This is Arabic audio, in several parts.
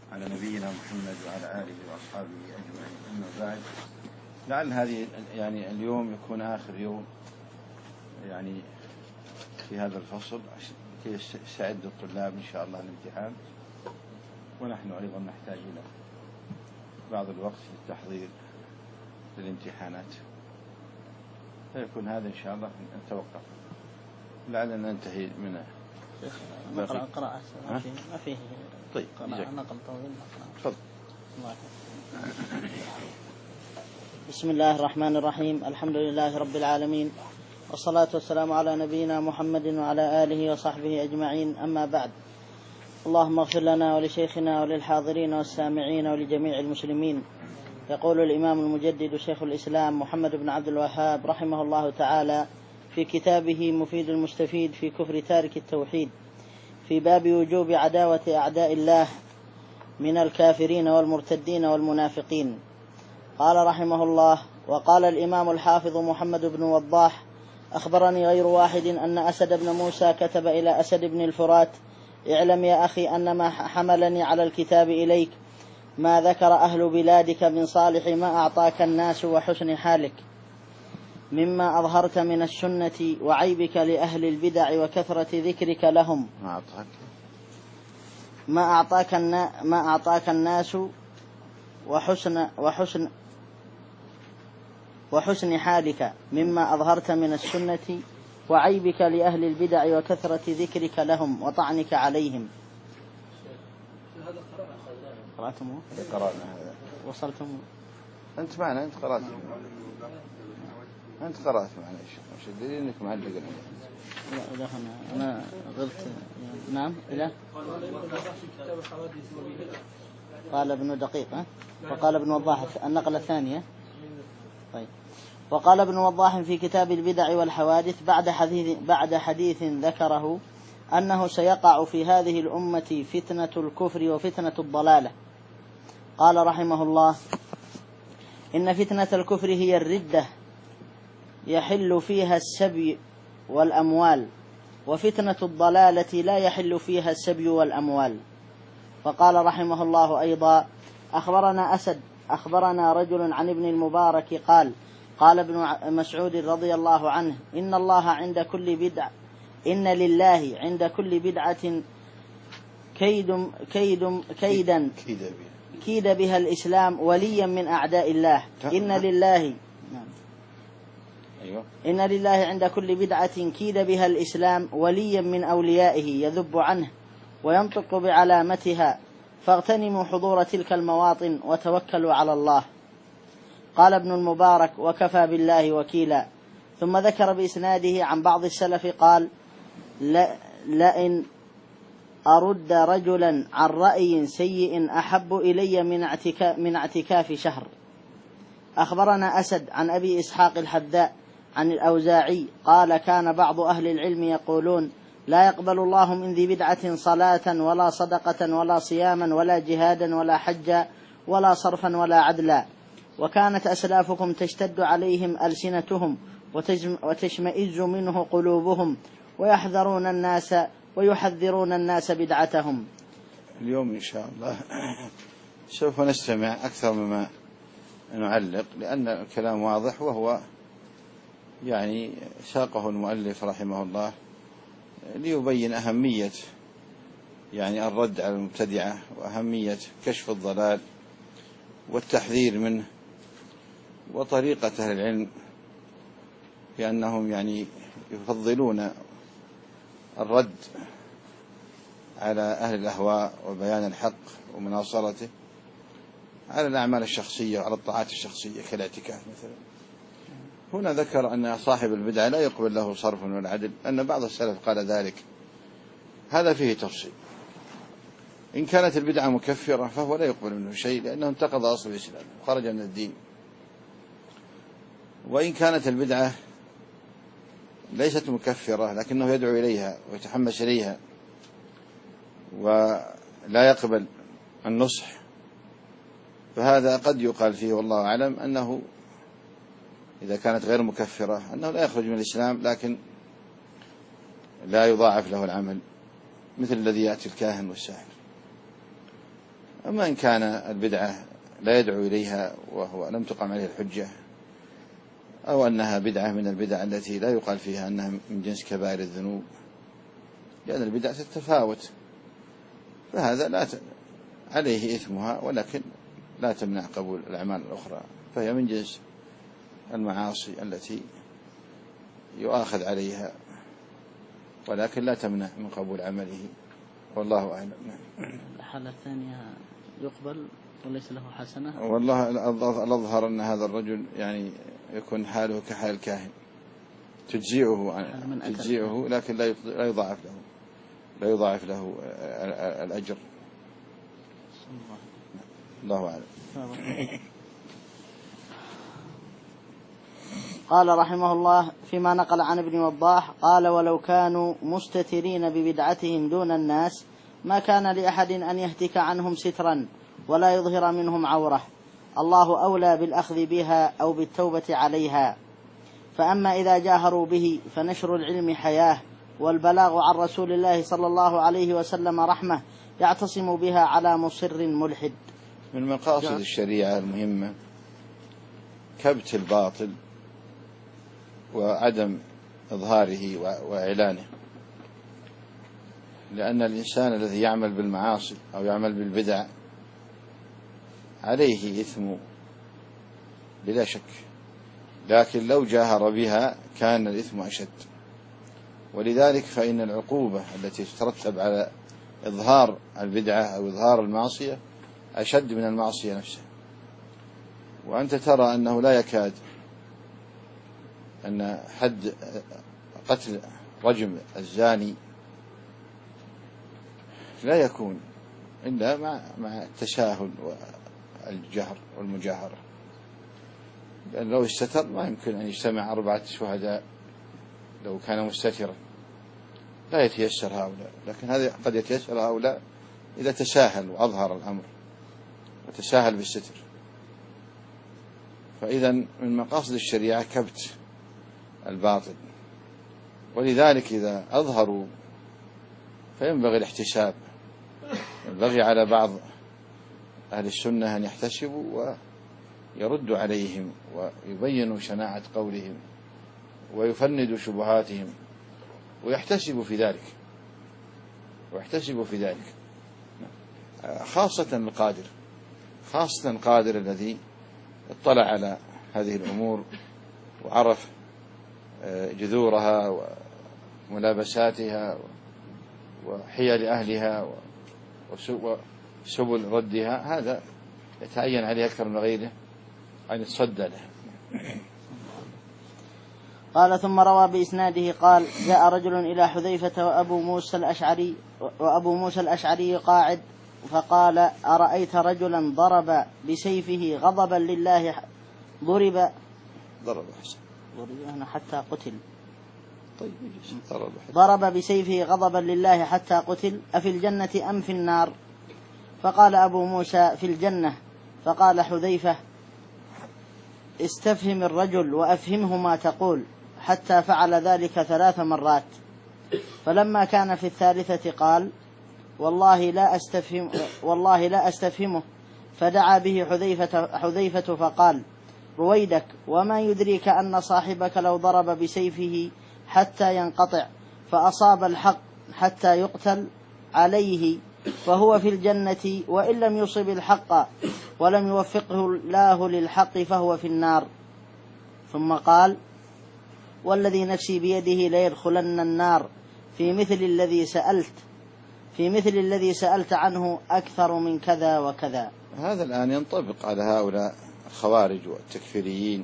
على نبينا محمد وعلى آله وأصحابه أجمعين. أما بعد، لعل هذه يعني اليوم يكون آخر يوم يعني في هذا الفصل كي يستعد الطلاب إن شاء الله للامتحان، ونحن أيضا نحتاج إلى بعض الوقت للتحضير للامتحانات، فيكون هذا إن شاء الله نتوقف لعلنا ننتهي من نقرأ قراءة ما فيه طيب نقل طويل. تفضل. بسم الله الرحمن الرحيم. الحمد لله رب العالمين، والصلاة والسلام على نبينا محمد وعلى آله وصحبه أجمعين. أما بعد، اللهم اغفر لنا ولشيخنا وللحاضرين والسامعين ولجميع المسلمين. يقول الإمام المجدد شيخ الإسلام محمد بن عبد الوهاب رحمه الله تعالى في كتابه مفيد المستفيد في كفر تارك التوحيد في باب وجوب عداوة أعداء الله من الكافرين والمرتدين والمنافقين. قال رحمه الله: وقال الإمام الحافظ محمد بن وضاح: أخبرني غير واحد أن أسد بن موسى كتب إلى أسد بن الفرات: اعلم يا أخي أن ما حملني على الكتاب إليك ما ذكر أهل بلادك من صالح ما أعطاك الناس وحسن حالك مما أظهرت من السنة وعيبك لأهل البدع وكثرة ذكرك لهم. ما أعطاك الناس وحسن حالك مما أظهرت من السنة وعيبك لأهل البدع وكثرة ذكرك لهم وطعنك عليهم. قرأتموه؟ قرأنا هذا. وصلتم؟ أنت معنا، أنت قرأت معنا. إيش الدليل إنك معلق؟ لا أنا غلط. نعم. إلى قال ابن دقيق وقال ابن وضاح النقلة الثانية. طيب. وقال ابن وضاح في كتاب البدع والحوادث بعد حديث ذكره أنه سيقع في هذه الأمة فتنة الكفر وفتنة الضلالة. قال رحمه الله: إن فتنة الكفر هي الردة يحل فيها السبي والأموال، وفتنة الضلالة لا يحل فيها السبي والأموال. فقال رحمه الله أيضا: أخبرنا رجل عن ابن المبارك قال ابن مسعود رضي الله عنه: إن لله عند كل بدعة كيد بها الإسلام وليا من أعداء الله. إن لله عند كل بدعة كيد بها الإسلام وليا من أوليائه يذب عنه وينطق بعلامتها، فاغتنموا حضور تلك المواطن وتوكلوا على الله. قال ابن المبارك: وكفى بالله وكيلا. ثم ذكر بإسناده عن بعض السلف قال: لئن أرد رجلا عن رأي سيء أحب إلي من اعتكاف شهر. أخبرنا أسد عن أبي إسحاق الحذاء عن الأوزاعي قال: كان بعض أهل العلم يقولون: لا يقبل الله من ذي بدعة صلاة ولا صدقة ولا صياما ولا جهادا ولا حجا ولا صرفا ولا عدلا. وكانت أسلافكم تشتد عليهم ألسنتهم وتشمئز منه قلوبهم ويحذرون الناس بدعتهم. اليوم إن شاء الله سوف نستمع أكثر مما نعلق، لأن الكلام واضح، وهو يعني ساقه المؤلف رحمه الله ليبين أهمية يعني الرد على المبتدعة، وأهمية كشف الضلال والتحذير منه، وطريقة أهل العلم بأنهم يعني يفضلون الرد على أهل الأهواء وبيان الحق ومناصرته على الأعمال الشخصية وعلى الطاعات الشخصية كالاعتكاف مثلا. هنا ذكر أن صاحب البدعة لا يقبل له صرف ولا عدل، أن بعض السلف قال ذلك. هذا فيه تفصيل. إن كانت البدعة مكفرة فهو لا يقبل منه شيء، لأنه انتقض أصل الإسلام وخرج من الدين. وإن كانت البدعة ليست مكفرة لكنه يدعو إليها ويتحمس إليها ولا يقبل النصح، فهذا قد يقال فيه والله أعلم أنه إذا كانت غير مكفرة أنه لا يخرج من الإسلام، لكن لا يضاعف له العمل، مثل الذي يأتي الكاهن والساحر. أما إن كان البدعة لا يدعو إليها وهو لم تقم عليه الحجة، أو أنها بدعة من البدع التي لا يقال فيها أنها من جنس كبائر الذنوب، لأن البدع تتفاوت، فهذا لا عليه إثمها، ولكن لا تمنع قبول الأعمال الأخرى، فهي من جنس المعاصي التي يؤاخذ عليها، ولكن لا تمنع من قبول عمله، والله أعلم. الحالة الثانية يقبل وليس له حسنة. والله الأظهر أن هذا الرجل يعني يكون حاله كحال الكاهن، تجزئه لكن لا يضاعف له الأجر. الله أعلم. قال رحمه الله فيما نقل عن ابن وضاح قال: ولو كانوا مستترين ببدعتهم دون الناس ما كان لأحد أن يهتك عنهم سترا ولا يظهر منهم عورة، الله أولى بالأخذ بها أو بالتوبة عليها. فأما إذا جاهروا به فنشر العلم حياة، والبلاغ عن رسول الله صلى الله عليه وسلم رحمة، يعتصم بها على مصر ملحد. من مقاصد الشريعة المهمة كبت الباطل وعدم إظهاره وإعلانه، لأن الإنسان الذي يعمل بالمعاصي أو يعمل بالبدع عليه إثم بلا شك، لكن لو جاهر بها كان الإثم أشد. ولذلك فإن العقوبة التي تترتب على إظهار البدعة أو إظهار المعصية أشد من المعصية نفسها. وأنت ترى أنه لا يكاد أن حد قتل رجم الزاني لا يكون إلا مع التساهل والجهر والمجاهرة، لأن لو استتر ما يمكن أن يجتمع 4 شهداء لو كان مستترا، لا يتيسر هؤلاء، لكن هذا قد يتيسر هؤلاء إذا تساهل وأظهر الأمر وتساهل بالستر. فإذا من مقاصد الشريعة كبت الباطل، ولذلك إذا أظهروا فينبغي الاحتساب، ينبغي على بعض أهل السنة أن يحتسبوا ويردوا عليهم ويبينوا شناعة قولهم ويفندوا شبهاتهم ويحتسبوا في ذلك خاصة القادر الذي اطلع على هذه الأمور وعرف جذورها وملابساتها وحيل أهلها وسبل ردها، هذا يتعين عليه أكثر من غيره أن يتصدى له. قال ثم روى بإسناده قال: جاء رجل إلى حذيفة وأبو موسى الأشعري قاعد، فقال: أرأيت رجلا ضرب بسيفه غضبا لله حتى قتل. طيب ضرب بسيفه غضبا لله حتى قتل، أفي الجنة أم في النار؟ فقال أبو موسى: في الجنة. فقال حذيفة: استفهم الرجل وأفهمه ما تقول، حتى فعل ذلك 3 مرات. فلما كان في الثالثة قال: والله لا أستفهمه. فدعا به حذيفة فقال: رويدك، وما يدريك أن صاحبك لو ضرب بسيفه حتى ينقطع فأصاب الحق حتى يقتل عليه فهو في الجنة، وإن لم يصب الحق ولم يوفقه الله للحق فهو في النار. ثم قال: والذي نفسي بيده ليدخلن النار في مثل الذي سألت عنه أكثر من كذا وكذا. هذا الآن ينطبق على هؤلاء الخوارج والتكفيريين،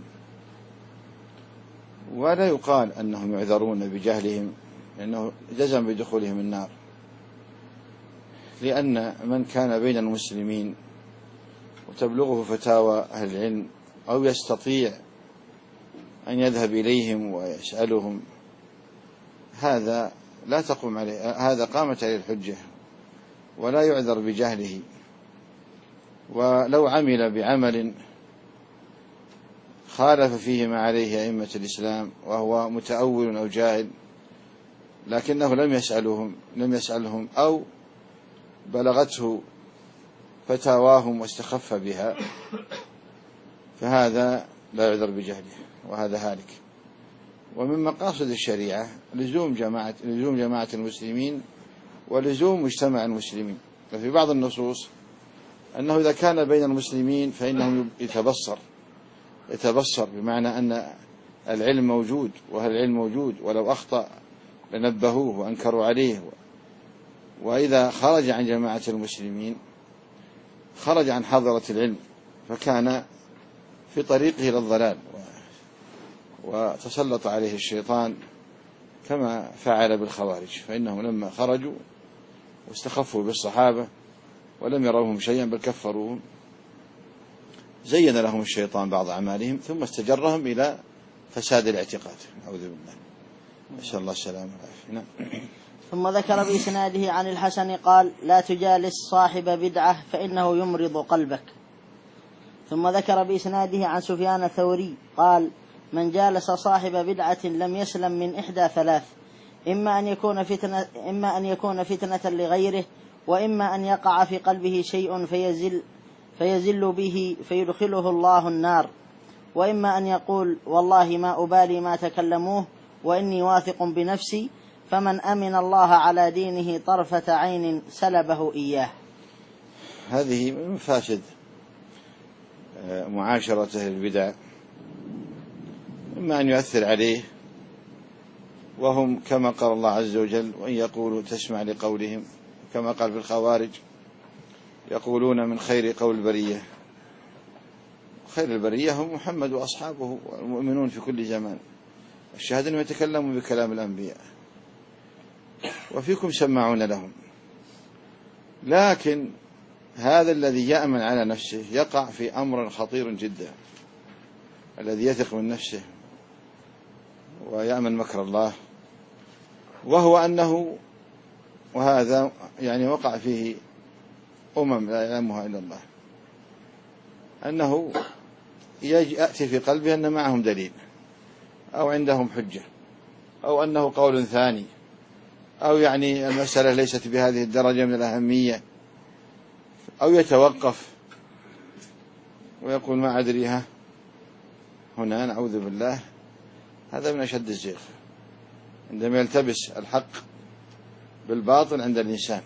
ولا يقال أنهم يعذرون بجهلهم لأنه جزم بدخولهم النار، لأن من كان بين المسلمين وتبلغه فتاوى أهل العلم أو يستطيع أن يذهب إليهم ويسألهم، هذا لا تقوم عليه، هذا قامت عليه الحجة ولا يعذر بجهله. ولو عمل بعمل خالف فيه ما عليه أئمة الإسلام وهو متأول أو جاهل، لكنه لم يسألهم أو بلغته فتاواهم واستخف بها فهذا لا يعذر بجهله، وهذا هالك. ومن مقاصد الشريعة لزوم جماعة المسلمين ولزوم مجتمع المسلمين. ففي بعض النصوص أنه إذا كان بين المسلمين فإنه يتبصر بمعنى أن العلم موجود، وهل العلم موجود ولو أخطأ لنبهوه وأنكروا عليه. وإذا خرج عن جماعة المسلمين خرج عن حضرة العلم، فكان في طريقه إلى الضلال، وتسلط عليه الشيطان كما فعل بالخوارج، فإنهم لما خرجوا واستخفوا بالصحابة ولم يروهم شيئا بل كفروهم، زين لهم الشيطان بعض أعمالهم ثم استجرهم إلى فساد الاعتقاد. أعوذ بالله، نسأل الله السلامة والعافية. ثم ذكر بإسناده عن الحسن قال: لا تجالس صاحب بدعة فإنه يمرض قلبك. ثم ذكر بإسناده عن سفيان الثوري قال: من جالس صاحب بدعة لم يسلم من إحدى ثلاث: إما أن يكون فتنة لغيره، وإما أن يقع في قلبه شيء فيزل به فيدخله الله النار، وإما أن يقول: والله ما أبالي ما تكلموه وإني واثق بنفسي، فمن أمن الله على دينه طرفة عين سلبه إياه. هذه من مفاسد معاشرة أهل البدع، إما أن يؤثر عليه، وهم كما قال الله عز وجل: وإن يقولوا تسمع لقولهم، كما قال في الخوارج: يقولون من خير قول البرية. خير البرية هم محمد وأصحابه والمؤمنون في كل زمان، الشاهد أنهم يتكلموا بكلام الأنبياء، وفيكم سماعون لهم. لكن هذا الذي يأمن على نفسه يقع في أمر خطير جدا، الذي يثق من نفسه ويأمن مكر الله، وهو أنه، وهذا يعني وقع فيه لا يعلمها إلا الله، أنه يأتي في قلبه أن معهم دليل، أو عندهم حجة، أو أنه قول ثاني، أو يعني المسألة ليست بهذه الدرجة من الأهمية، أو يتوقف ويقول ما أدريها. هنا نعوذ بالله، هذا من أشد الزيغ، عندما يلتبس الحق بالباطل عند الإنسان.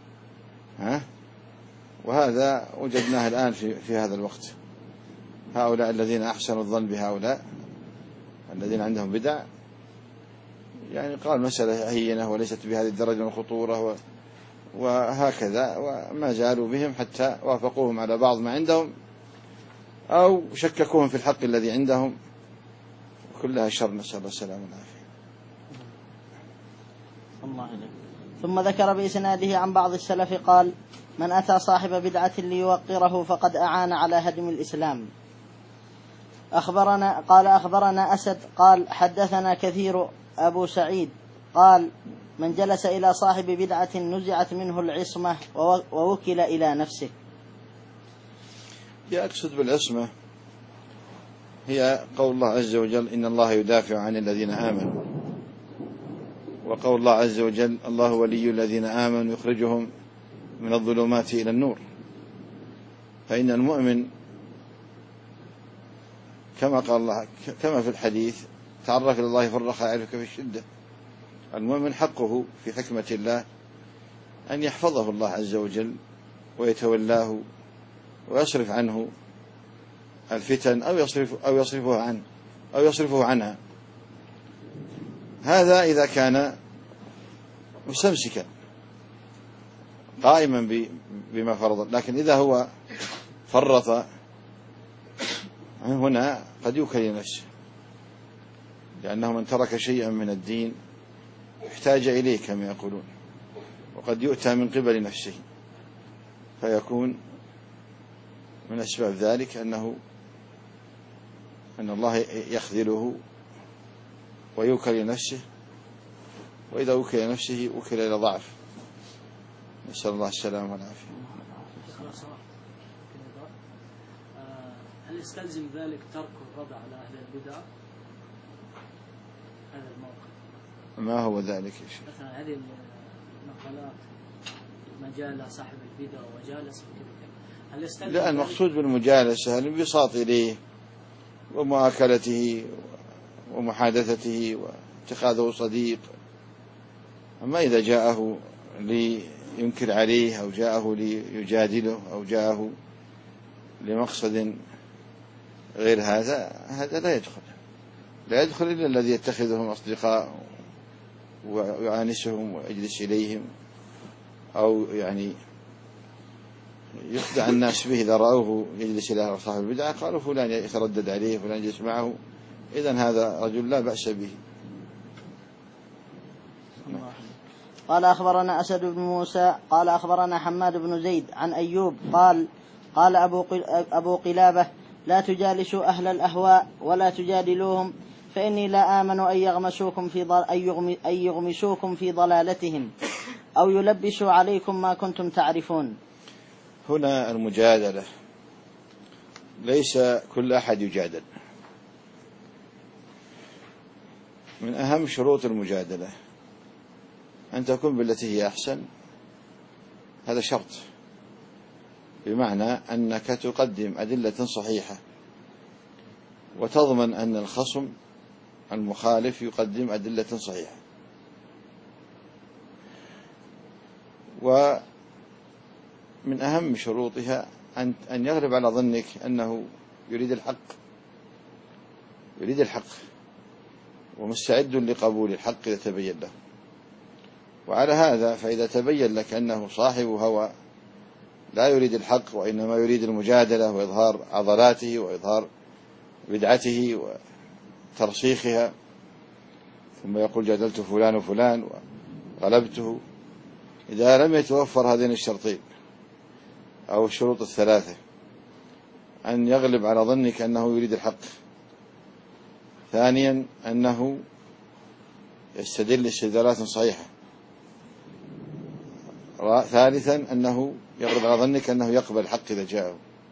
وهذا وجدناه الآن في هذا الوقت. هؤلاء الذين أحسنوا الظن بهؤلاء الذين عندهم بدع، يعني قال مسألة هينة وليست بهذه الدرجة من الخطورة، وهكذا، وما زالوا بهم حتى وافقوهم على بعض ما عندهم أو شككوهم في الحق الذي عندهم، كلها شر، نسأل الله السلامة والعافية. ثم ذكر بإسناده عن بعض السلف قال: من أتى صاحب بدعة ليوقره فقد أعان على هدم الإسلام. أخبرنا أسد قال: حدثنا كثير أبو سعيد قال: من جلس إلى صاحب بدعة نزعت منه العصمة ووكل إلى نفسه. يقصد بالعصمة هي قول الله عز وجل: إن الله يدافع عن الذين آمنوا، وقول الله عز وجل: الله ولي الذين آمنوا يخرجهم من الظلمات إلى النور. فإن المؤمن كما قال الله، كما في الحديث: تعرف إلى الله في الرخاء يعرفك في الشدة. المؤمن حقه في حكمة الله أن يحفظه الله عز وجل ويتولاه ويصرف عنه الفتن أو يصرفه عنها. هذا إذا كان مستمسكا قائما بما فرض. لكن إذا هو فرط هنا قد يوكل نفسه، لأنه من ترك شيئا من الدين احتاج إليه كما يقولون، وقد يؤتى من قبل نفسه، فيكون من أسباب ذلك أن الله يخذله ويوكل نفسه، وإذا وكل نفسه وكل إلى ضعف، نسأل الله السلامة والعافية. هل يستلزم ذلك ترك الرد على أهل البدع؟ هذا الموقف ما هو ذلك يا شيخ؟ مثلا هذه المقالات: من جاء صاحب البدع وجالس، لا، المقصود بالمجالسة الانبساط إليه ومؤاكلته ومحادثته واتخاذه صديق. أما إذا جاءه لينكر عليه أو جاءه ليجادله أو جاءه لمقصد غير هذا لا يدخل إلا الذي يتخذهم أصدقاء ويعانسهم ويجلس إليهم، أو يعني يخدع الناس به إذا رأوه يجلس إلى صاحب البدعة قالوا فلان يتردد عليه فلان يجلس معه، إذن هذا رجل لا بأس به. قال أخبرنا أسد بن موسى قال أخبرنا حماد بن زيد عن أيوب قال أبو قلابة: لا تجالسوا أهل الأهواء ولا تجادلوهم، فإني لا آمن أن يغمسوكم في ضلالتهم أو يلبسوا عليكم ما كنتم تعرفون. هنا المجادلة ليس كل أحد يجادل. من أهم شروط المجادلة أن تكون بالتي هي أحسن، هذا شرط، بمعنى أنك تقدم أدلة صحيحة وتضمن أن الخصم المخالف يقدم أدلة صحيحة. ومن أهم شروطها أن يغلب على ظنك أنه يريد الحق ومستعد لقبول الحق إذا تبين له. وعلى هذا فإذا تبين لك أنه صاحب هوى لا يريد الحق وإنما يريد المجادلة وإظهار عضلاته وإظهار بدعته وترسيخها، ثم يقول جادلت فلان وفلان وغلبته، إذا لم يتوفر هذين الشرطين أو الشروط الثلاثة، أن يغلب على ظنك أنه يريد الحق، ثانيا أنه يستدل استدلالات صحيحة، ثالثا أنه يغلب على ظنك أنه يقبل الحق إذا جاءه،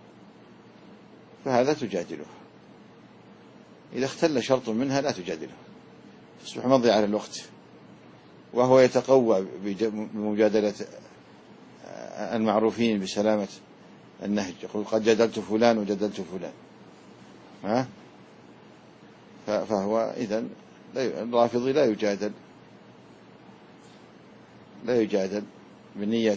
فهذا تجادله. إذا اختل شرط منها لا تجادله، تصبح مضيعة على الوقت، وهو يتقوى بمجادلة المعروفين بسلامة النهج، يقول قد جادلت فلان وجادلت فلان، فهو إذن الرافضي لا يجادل بنية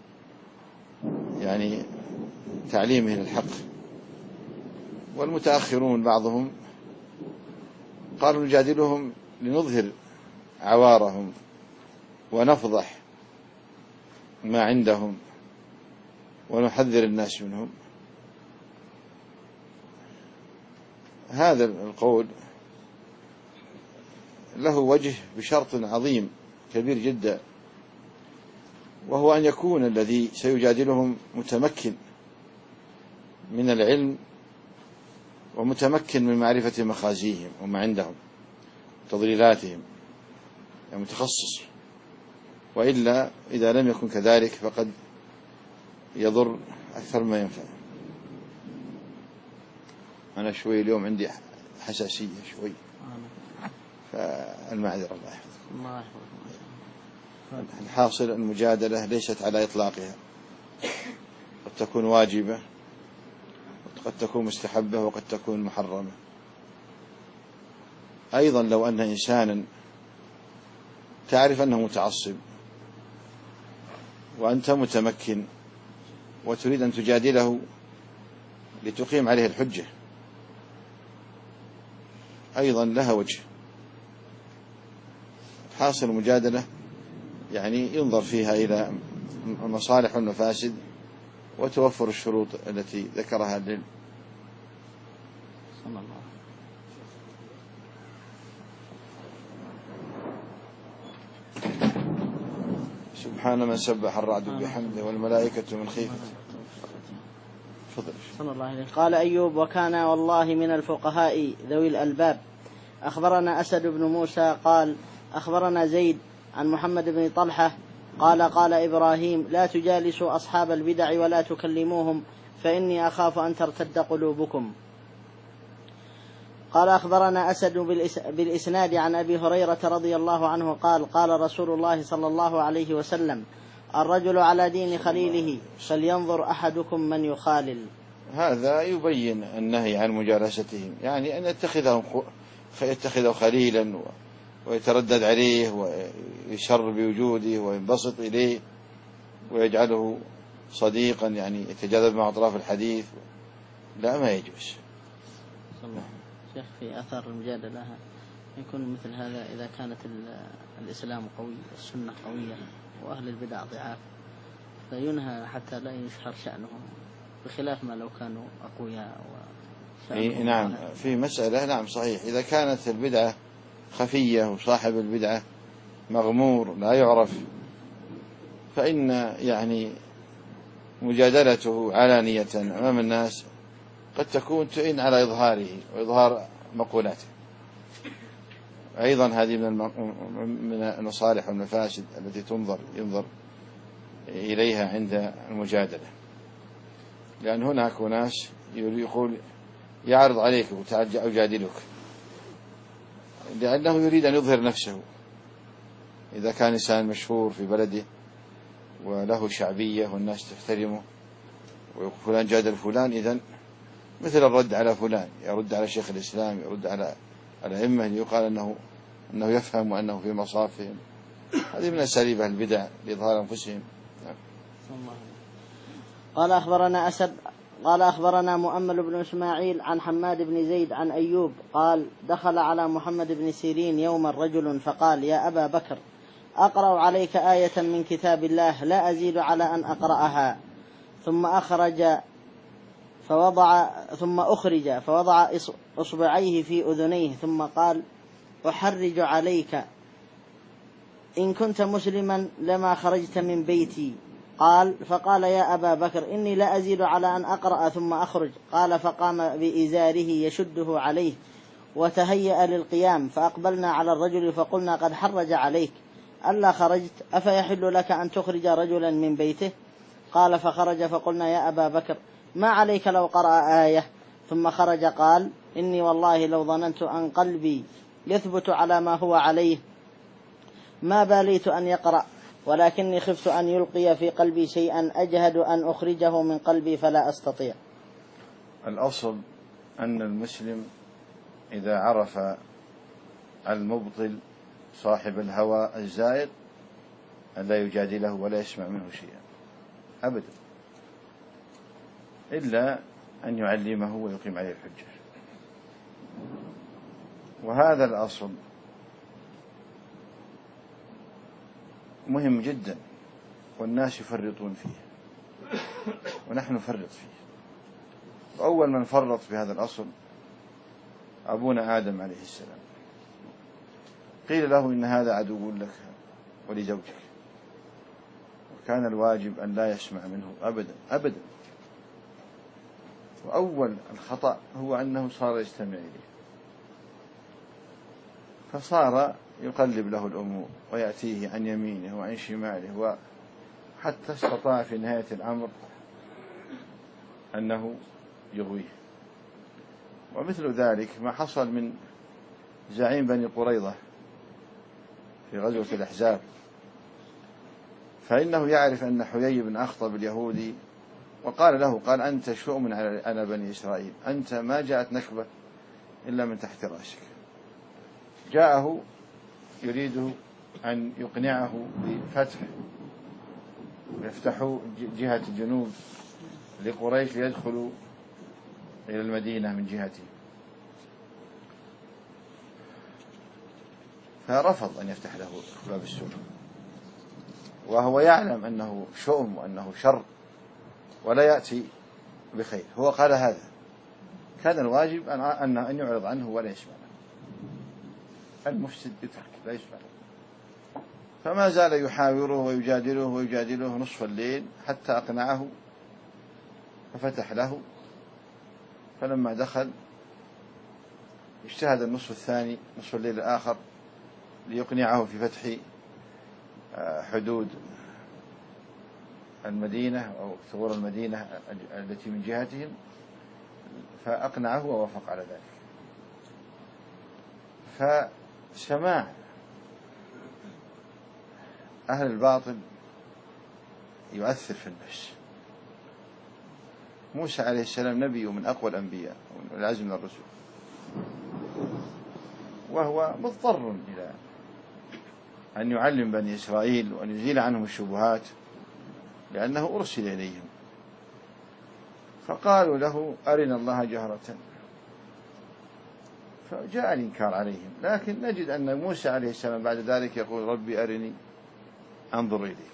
يعني تعليمه للحق. والمتأخرون بعضهم قالوا نجادلهم لنظهر عوارهم ونفضح ما عندهم ونحذر الناس منهم. هذا القول له وجه بشرط عظيم كبير جدا، وهو أن يكون الذي سيجادلهم متمكن من العلم ومتمكن من معرفة مخازيهم وما عندهم تضليلاتهم، يعني متخصص، وإلا إذا لم يكن كذلك فقد يضر أكثر ما ينفع. أنا شوي اليوم عندي حساسية شوي، فالمعذرة الله يحفظكم. الحاصل المجادلة ليست على إطلاقها، قد تكون واجبة وقد تكون مستحبة وقد تكون محرمة. أيضا لو أن إنسانا تعرف أنه متعصب وأنت متمكن وتريد أن تجادله لتقيم عليه الحجة، أيضا لها وجه. حاصل المجادلة يعني ينظر فيها إلى المصالح والمفاسد وتوفر الشروط التي ذكرها سبحان من سبح الرعد بحمده والملائكة من خيفته. تفضل. صلى الله عليه. قال أيوب: وكان والله من الفقهاء ذوي الألباب. أخبرنا أسد بن موسى قال أخبرنا زيد عن محمد بن طلحة قال قال إبراهيم: لا تجالسوا أصحاب البدع ولا تكلموهم فإني أخاف أن ترتد قلوبكم. قال أخبرنا أسد بالإسناد عن أبي هريرة رضي الله عنه قال قال رسول الله صلى الله عليه وسلم: الرجل على دين خليله فلينظر أحدكم من يخالل. هذا يبين النهي عن مجالستهم، يعني أن يتخذه خليلا ويتردد عليه ويشر بوجوده وينبسط إليه ويجعله صديقا، يعني يتجاذب مع أطراف الحديث. لا، ما يجوز. شيخ، في أثار المجادلة يكون مثل هذا إذا كانت الإسلام قوي والسنة قوية وأهل البدع ضعاف، فينهى حتى لا يشهر شأنهم، بخلاف ما لو كانوا أقوياء. نعم، في مسألة، نعم صحيح، إذا كانت البدعة خفية وصاحب البدعة مغمور لا يعرف، فإن يعني مجادلته علانية أمام الناس قد تكون تعين على إظهاره وإظهار مقولاته. أيضا هذه من المصالح والمفاسد التي ينظر إليها عند المجادلة، لأن هناك ناس يقول يعرض عليك وتعال أجادلك، لأنه يريد أن يظهر نفسه. إذا كان إنسان مشهور في بلده وله شعبية والناس تحترمه ويقول فلان جادل فلان، إذن مثل الرد على فلان، يرد على شيخ الإسلام، يرد على الأئمة، ليقال أنه يفهم وأنه في مصافهم. هذه من أساليب البدع لإظهار أنفسهم. قال أخبرنا مؤمل بن إسماعيل عن حماد بن زيد عن أيوب قال دخل على محمد بن سيرين يوما رجل فقال يا أبا بكر أقرأ عليك آية من كتاب الله لا أزيد على أن أقرأها. ثم أخرج فوضع إصبعيه في أذنيه ثم قال أحرج عليك إن كنت مسلما لما خرجت من بيتي. فقال يا أبا بكر إني لا أزيد على أن أقرأ ثم أخرج. قال فقام بإزاره يشده عليه وتهيأ للقيام، فأقبلنا على الرجل فقلنا قد حرج عليك ألا خرجت، أفيحل لك أن تخرج رجلا من بيته؟ قال فخرج، فقلنا يا أبا بكر ما عليك لو قرأ آية؟ ثم خرج. قال إني والله لو ظننت أن قلبي يثبت على ما هو عليه ما باليت أن يقرأ، ولكني خفت أن يلقي في قلبي شيئا أجهد أن أخرجه من قلبي فلا أستطيع. الأصل أن المسلم إذا عرف المبطل صاحب الهوى الزائد أن لا يجادله ولا يسمع منه شيئا أبدا، إلا أن يعلمه ويقيم عليه الحجة. وهذا الأصل مهم جدا، والناس يفرطون فيه ونحن نفرط فيه. وأول من فرط في هذا الأصل أبونا آدم عليه السلام. قيل له إن هذا عدو لك ولزوجك، وكان الواجب أن لا يسمع منه أبدا أبدا. وأول الخطأ هو أنه صار يستمع إليه، فصار يقلب له الأمور ويأتيه عن يمينه وعن شماله، وحتى استطاع في نهاية الأمر أنه يغويه. ومثل ذلك ما حصل من زعيم بني قريظة في غزوة الأحزاب، فإنه يعرف أن حيي بن أخطب اليهودي، وقال له قال أنت شؤم على بني إسرائيل، أنت ما جاءت نكبة إلا من تحت رأسك. جاءه يريد أن يقنعه بفتح يفتحوا جهة الجنوب لقريش ليدخلوا إلى المدينة من جهته، فرفض أن يفتح له باب السوق، وهو يعلم أنه شؤم وأنه شر ولا يأتي بخير. هو قال هذا، كان الواجب أن يعرض عنه ولا يسمع له. المفسد يترك لا يسمع له. فما زال يحاوره ويجادله نصف الليل حتى أقنعه ففتح له. فلما دخل اجتهد النصف الثاني نصف الليل الآخر ليقنعه في فتح حدود المدينة أو ثغور المدينة التي من جهتهم، فأقنعه ووافق على ذلك. فسماع أهل الباطل يؤثر في النفس. موسى عليه السلام نبي ومن أقوى الأنبياء والعزم من الرسل، وهو مضطر إلى أن يعلم بني إسرائيل وأن يزيل عنهم الشبهات، لأنه أرسل إليهم. فقالوا له أرنا الله جهرة، فجاء الإنكار عليهم. لكن نجد أن موسى عليه السلام بعد ذلك يقول ربي أرني أنظر إليك.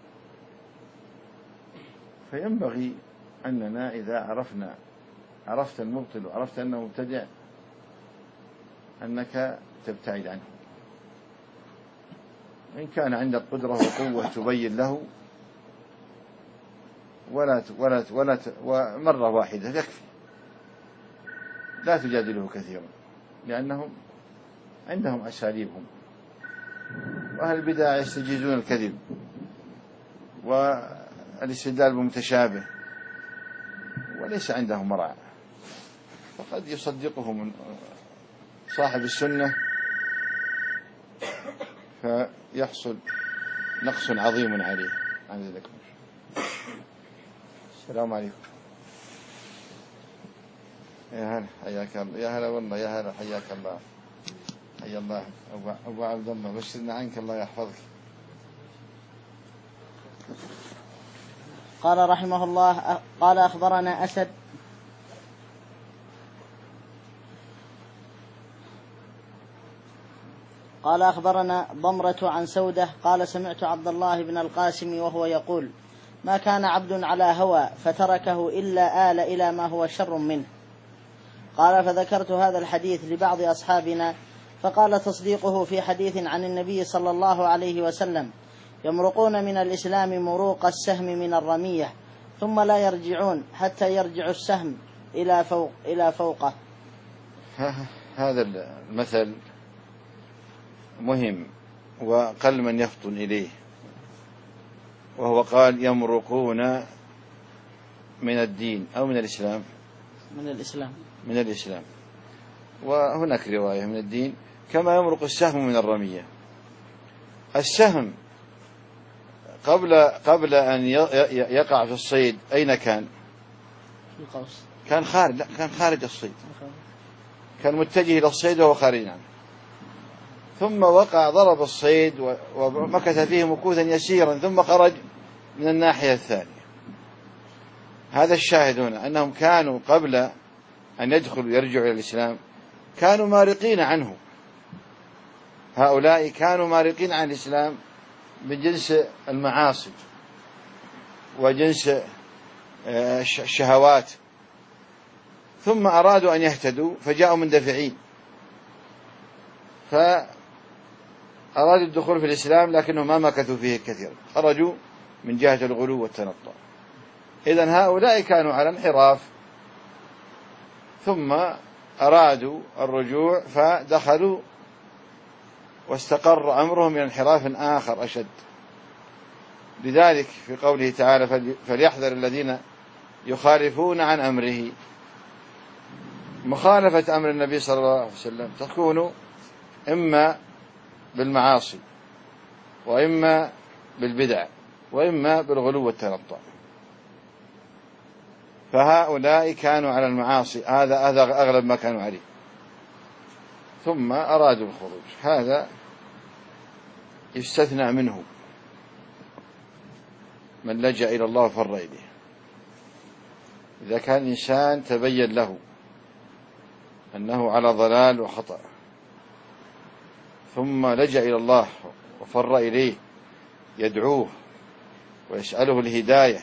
فينبغي أننا إذا عرفت المبطل وعرفت أنه مبتدع أنك تبتعد عنه، وإن كان عندك قدرة وقوة تبين له ومرة واحدة يكفي، لا تجادله كثيرا، لأنهم عندهم أساليبهم، وأهل البدع يستجيزون الكذب والاستدلال بمتشابه وليس عندهم مرعى، فقد يصدقهم صاحب السنة فيحصل نقص عظيم عليه. عن ذلك السلام عليكم. يا هلا حياك الله. يا هلا والله، يا هلا حياك الله. حيا الله أبو عبد الله، بشرنا عنك الله يحفظك. قال رحمه الله قال أخبرنا أسد قال أخبرنا ضمرة عن سودة قال سمعت عبد الله بن القاسم وهو يقول ما كان عبد على هوى فتركه إلا آل إلى ما هو شر منه. قال فذكرت هذا الحديث لبعض أصحابنا فقال تصديقه في حديث عن النبي صلى الله عليه وسلم يمرقون من الإسلام مروق السهم من الرمية ثم لا يرجعون حتى يرجع السهم إلى فوقه. هذا المثل مهم وقل من يفطن إليه، وهو قال يمرقون من الدين أو من الإسلام، من الإسلام، وهناك رواية من الدين، كما يمرق السهم من الرمية. السهم قبل أن يقع في الصيد أين كان؟ كان خارج الصيد، كان متجه إلى الصيد وهو خارج عنه، ثم وقع ضرب الصيد ومكث فيه مكوثا يسيرا ثم خرج من الناحية الثانية. هذا الشاهد هنا أنهم كانوا قبل أن يدخلوا يرجعوا إلى الإسلام كانوا مارقين عنه. هؤلاء كانوا مارقين عن الإسلام من جنس المعاصي وجنس الشهوات، ثم أرادوا أن يهتدوا فجاءوا مندفعين، فأرادوا الدخول في الإسلام لكنهم ما مكثوا فيه كثيرا، خرجوا من جهة الغلو والتنطع. إذن هؤلاء كانوا على انحراف ثم أرادوا الرجوع فدخلوا واستقر أمرهم من انحراف آخر أشد. لذلك في قوله تعالى فليحذر الذين يخالفون عن أمره. مخالفة أمر النبي صلى الله عليه وسلم تكون إما بالمعاصي وإما بالبدع وإما بالغلو والتنطع، فهؤلاء كانوا على المعاصي، هذا أغلب ما كانوا عليه، ثم أرادوا الخروج. هذا يستثنى منه من لجأ إلى الله وفر إليه. إذا كان إنسان تبين له أنه على ضلال وخطأ ثم لجأ إلى الله وفر إليه يدعوه ويسأله الهداية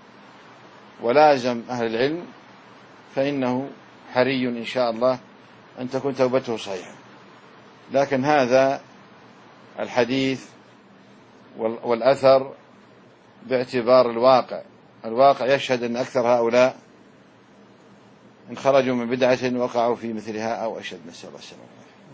ولازم أهل العلم، فإنه حري إن شاء الله أن تكون توبته صحيحة. لكن هذا الحديث والأثر باعتبار الواقع يشهد أن أكثر هؤلاء إن خرجوا من بدعة وقعوا في مثلها أو أشد، نسأل الله السلامة.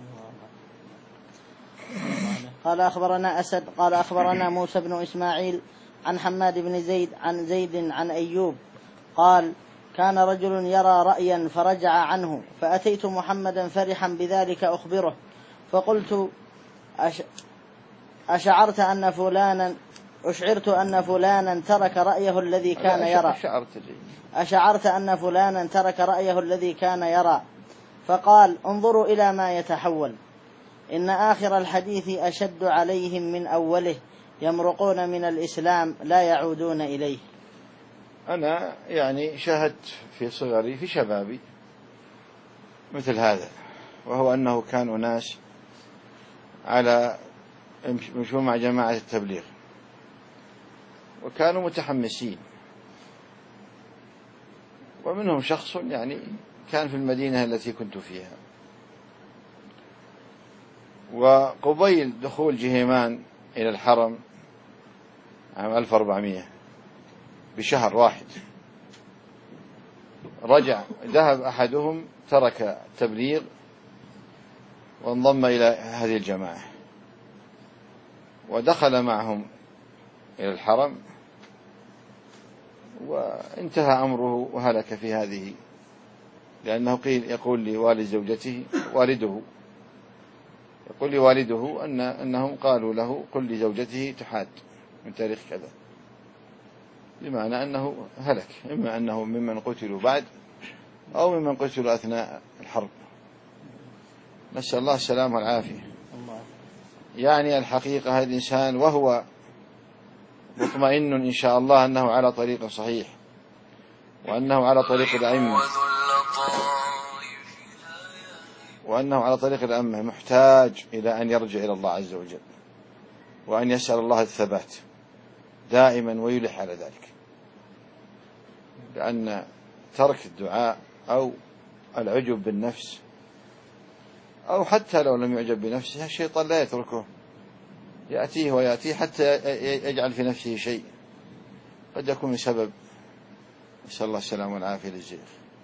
قال أخبرنا أسد قال أخبرنا موسى بن إسماعيل عن حماد بن زيد عن زيد عن أيوب قال كان رجل يرى رأيا فرجع عنه، فأتيت محمدا فرحا بذلك أخبره، فقلت أشعرت أن فلانا أشعرت أن فلانا ترك رأيه الذي كان يرى. أشعرت أن فلانا ترك رأيه الذي كان يرى، فقال انظروا إلى ما يتحول، إن آخر الحديث أشد عليهم من أوله، يمرقون من الإسلام لا يعودون إليه. أنا يعني شاهدت في صغري في شبابي مثل هذا، وهو أنه كان أناس على يمشون مع جماعة التبليغ وكانوا متحمسين، ومنهم شخص يعني كان في المدينة التي كنت فيها، وقبيل دخول جهيمان إلى الحرم عام 1400 بشهر واحد ذهب أحدهم ترك التبليغ وانضم إلى هذه الجماعة ودخل معهم إلى الحرم، وانتهى أمره وهلك في هذه، لأنه يقول لي والده أنهم قالوا له قل لزوجته تحاد من تاريخ كذا، بمعنى أنه هلك، إما أنه ممن قتلوا بعد أو ممن قتلوا أثناء الحرب، نسأل الله السلامة والعافية. يعني الحقيقة هذا الإنسان وهو مطمئن إن شاء الله أنه على طريق صحيح وأنه على طريق الأمة محتاج إلى أن يرجع إلى الله عز وجل وأن يسأل الله الثبات دائما ويلح على ذلك، لأن ترك الدعاء أو العجب بالنفس أو حتى لو لم يعجب بنفسه الشيطان لا يتركه، يأتيه حتى يجعل في نفسه شيء قد يكون سبب. نسأل الله السلامة والعافية للشيخ.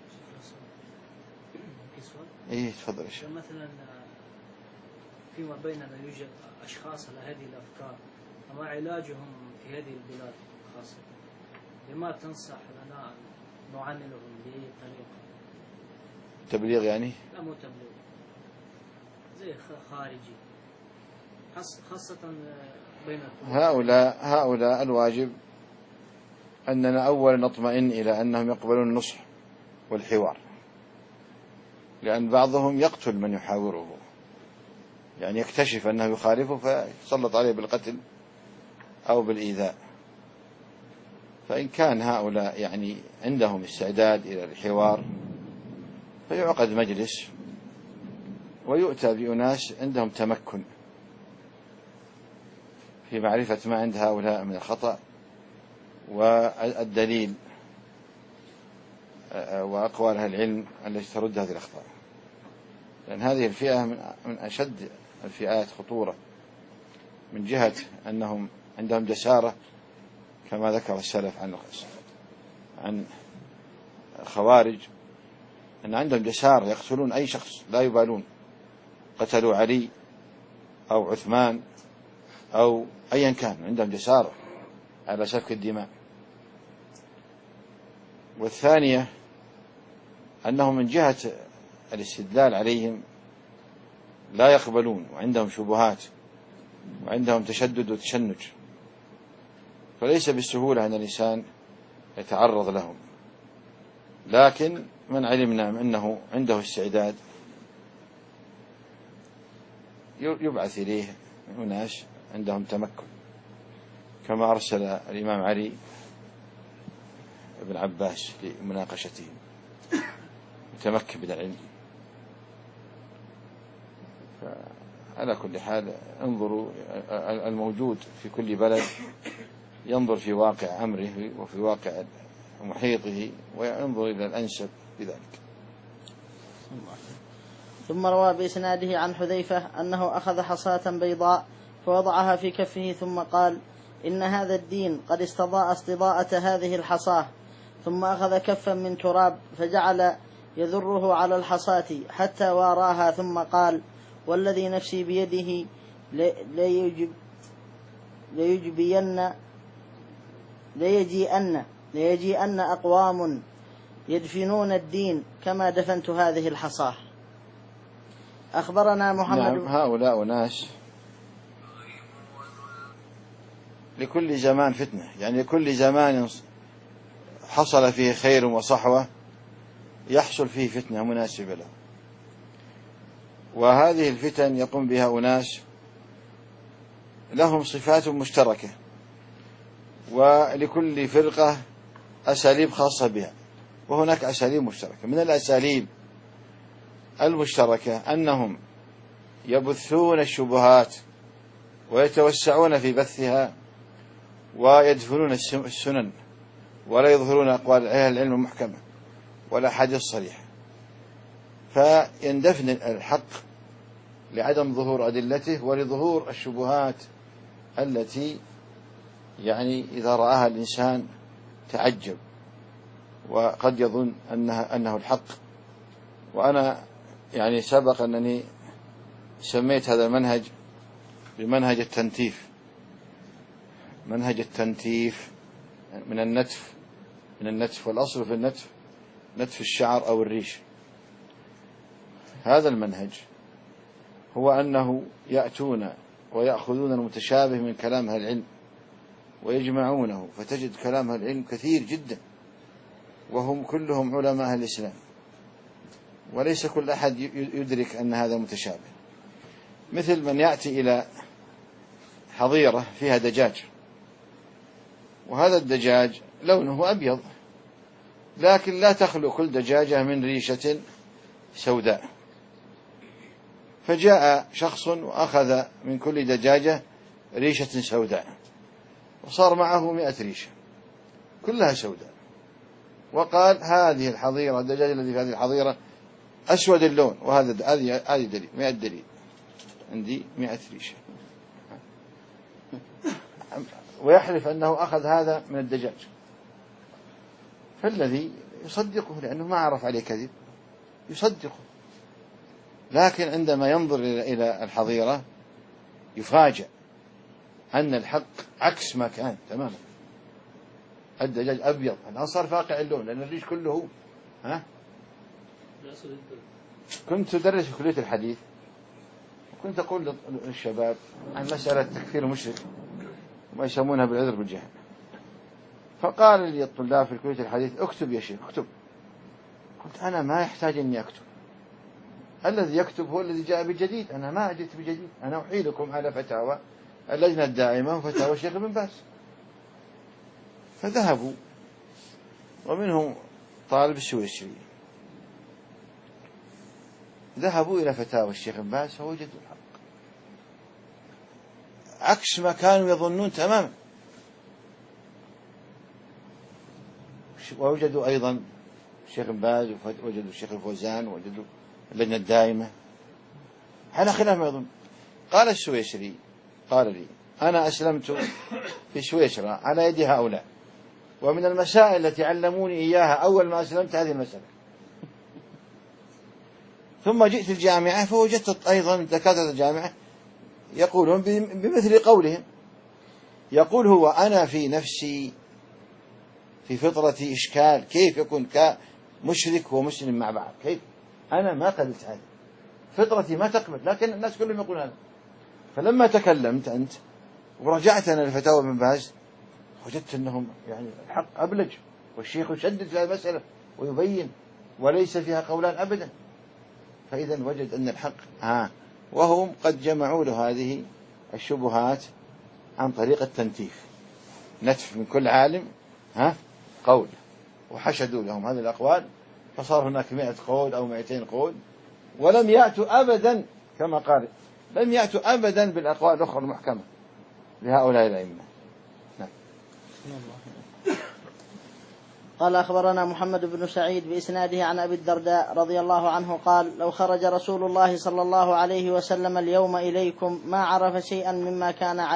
تفضل يا شيخ. مثلا فيما بيننا يوجد أشخاص على هذه الأفكار، وما علاجهم في هذه البلاد خاصة؟ لما تنصح لنا نعاملهم بطريقة تبليغ؟ يعني لا مو تبليغ، زي خارجي، خاصة بين هؤلاء الواجب أننا أولا نطمئن إلى أنهم يقبلون النصح والحوار، لأن بعضهم يقتل من يحاوره، يعني يكتشف أنه يخالفه فيسلط عليه بالقتل أو بالإيذاء. فإن كان هؤلاء يعني عندهم استعداد إلى الحوار فيعقد مجلس ويؤتى بأناس عندهم تمكن في معرفة ما عند هؤلاء من الخطأ والدليل وأقوال أهل العلم التي ترد هذه الأخطاء، لأن هذه الفئة من أشد الفئات خطورة، من جهة أنهم عندهم جسارة كما ذكر السلف عن الخوارج، أن عندهم جسارة يقتلون أي شخص لا يبالون، قتلوا علي أو عثمان أو أيا كان، عندهم جسارة على سفك الدماء. والثانية أنهم من جهة الاستدلال عليهم لا يقبلون، وعندهم شبهات وعندهم تشدد وتشنج، فليس بالسهولة أن الإنسان يتعرض لهم، لكن من علمنا أنه عنده استعداد يبعث إليه أناس عندهم تمكن، كما أرسل الإمام علي بن عباس لمناقشته، متمكن من العلم. على كل حال انظروا الموجود في كل بلد، ينظر في واقع أمره وفي واقع محيطه وينظر إلى الأنسب بذلك. ثم روى بإسناده عن حذيفة أنه أخذ حصاة بيضاء فوضعها في كفه ثم قال إن هذا الدين قد استضاء استضاءة هذه الحصاة، ثم أخذ كفا من تراب فجعل يذره على الحصاة حتى واراها، ثم قال والذي نفسي بيده ليجيئن أقوام يدفنون الدين كما دفنت هذه الحصاة. أخبرنا محمد. نعم، هؤلاء ناس لكل زمان فتنة، يعني لكل زمان حصل فيه خير وصحوة يحصل فيه فتنة مناسبة له، وهذه الفتن يقوم بها أناس لهم صفات مشتركة، ولكل فرقة أساليب خاصة بها، وهناك أساليب مشتركة. من الأساليب المشتركة أنهم يبثون الشبهات ويتوسعون في بثها ويدفنون السنن، ولا يظهرون أقوال أهل العلم المحكمة ولا حديث صريح، فيندفن الحق لعدم ظهور أدلته ولظهور الشبهات التي يعني إذا رآها الإنسان تعجب وقد يظن أنه الحق. وأنا يعني سبق أنني سميت هذا المنهج بمنهج التنتيف، منهج التنتيف من النتف، والأصل في النتف نتف الشعر أو الريش. هذا المنهج هو أنه يأتون ويأخذون المتشابه من كلام أهل العلم ويجمعونه، فتجد كلام أهل العلم كثير جدا، وهم كلهم علماء أهل الإسلام، وليس كل أحد يدرك أن هذا متشابه. مثل من يأتي إلى حظيرة فيها دجاج، وهذا الدجاج لونه أبيض، لكن لا تخلو كل دجاجة من ريشة سوداء، فجاء شخص وأخذ من كل دجاجة ريشة سوداء، وصار معه 100 ريشة كلها سوداء، وقال هذه الحظيرة، الدجاج الذي في هذه الحظيرة أسود اللون، وهذا هذه دليل 100 دليل، عندي 100 ريشة، ويحلف أنه أخذ هذا من الدجاج، فالذي يصدقه لأنه ما عرف عليه كذب يصدقه، لكن عندما ينظر إلى الحظيرة يفاجأ أن الحق عكس ما كان تماما. الدجاج أبيض، الآن صار فاقع اللون لأن الريش كله كنت أدرس في كلية الحديث، وكنت أقول للشباب عن مسألة تكفير المشرك وما يسمونها بالعذر بالجهل، فقال لي الطلاب في كلية الحديث اكتب يا شيخ اكتب. قلت أنا ما يحتاج أني أكتب، الذي يكتب هو الذي جاء بالجديد، أنا ما أجيت بجديد، أنا أحيلكم على فتاوى اللجنة الدائمة وفتاوى الشيخ ابن باز. فذهبوا، ومنهم طالب السويسري، ذهبوا إلى فتاوى الشيخ ابن باز فوجدوا الحق عكس ما كانوا يظنون تماما، ووجدوا أيضا الشيخ ابن باز، وجدوا الشيخ الفوزان، ووجدوا اللجنة الدائمة على خلاف ما يظن. قال السويسري قال لي أنا أسلمت في سويسرا على يد هؤلاء، ومن المسائل التي علموني إياها أول ما أسلمت هذه المسألة، ثم جئت الجامعة فوجدت أيضا دكاترة الجامعة يقولون بمثل قولهم. يقول هو أنا في نفسي في فطرتي إشكال، كيف يكون كمشرك ومسلم مع بعض؟ كيف؟ أنا ما قبلت هذا، فطرتي ما تقبل، لكن الناس كلهم يقولون هذا. فلما تكلمت أنت ورجعت أنا لفتاوى ابن باز وجدت أنهم يعني الحق أبلج، والشيخ يشدد في هذه المسألة ويبين وليس فيها قولان أبدا. فإذا وجد أن الحق وهم قد جمعوا له هذه الشبهات عن طريق التنتيف، نتف من كل عالم قول، وحشدوا لهم هذه الأقوال، فصار هناك 100 قول أو 200 قول، ولم يأتوا أبدا كما قال، لم يأتوا أبدا بالأقوال الأخرى المحكمة لهؤلاء الأئمة. نعم. قال أخبرنا محمد بن سعيد بإسناده عن أبي الدرداء رضي الله عنه قال لو خرج رسول الله صلى الله عليه وسلم اليوم إليكم ما عرف شيئا مما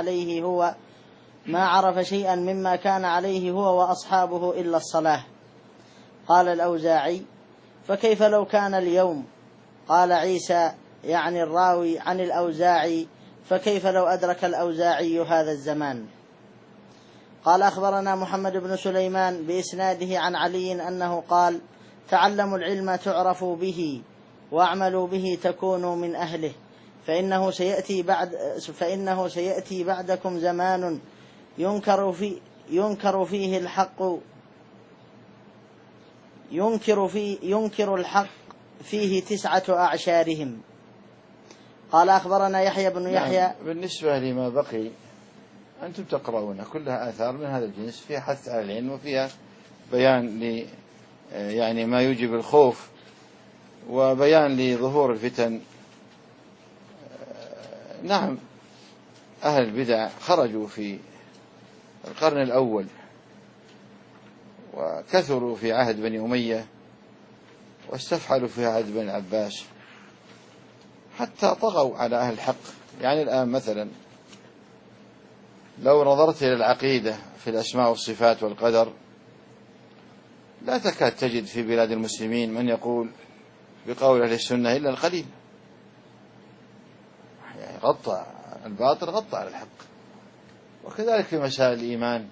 كان عليه هو وأصحابه إلا الصلاة. قال الأوزاعي فكيف لو كان اليوم؟ قال عيسى يعني الراوي عن الأوزاعي فكيف لو أدرك الأوزاعي هذا الزمان؟ قال أخبرنا محمد بن سليمان بإسناده عن علي أنه قال تعلموا العلم تعرفوا به واعملوا به تكونوا من أهله، فإنه سيأتي بعدكم زمان ينكر فيه الحق ينكر الحق فيه 9 أعشارهم. قال أخبرنا يحيى بن يحيى. بالنسبة لما بقي أنتم تقرؤون كلها آثار من هذا الجنس، فيها حث على العلم وفيها بيان يعني ما يوجب الخوف وبيان لظهور الفتن. نعم، أهل البدع خرجوا في القرن الأول وكثروا في عهد بني أمية واستفحلوا في عهد بني العباس حتى طغوا على أهل الحق. يعني الآن مثلا لو نظرت إلى العقيدة في الأسماء والصفات والقدر لا تكاد تجد في بلاد المسلمين من يقول بقول أهل السنة إلا القليل. يعني غطى الباطل، غطى على الحق. وكذلك في مسائل الإيمان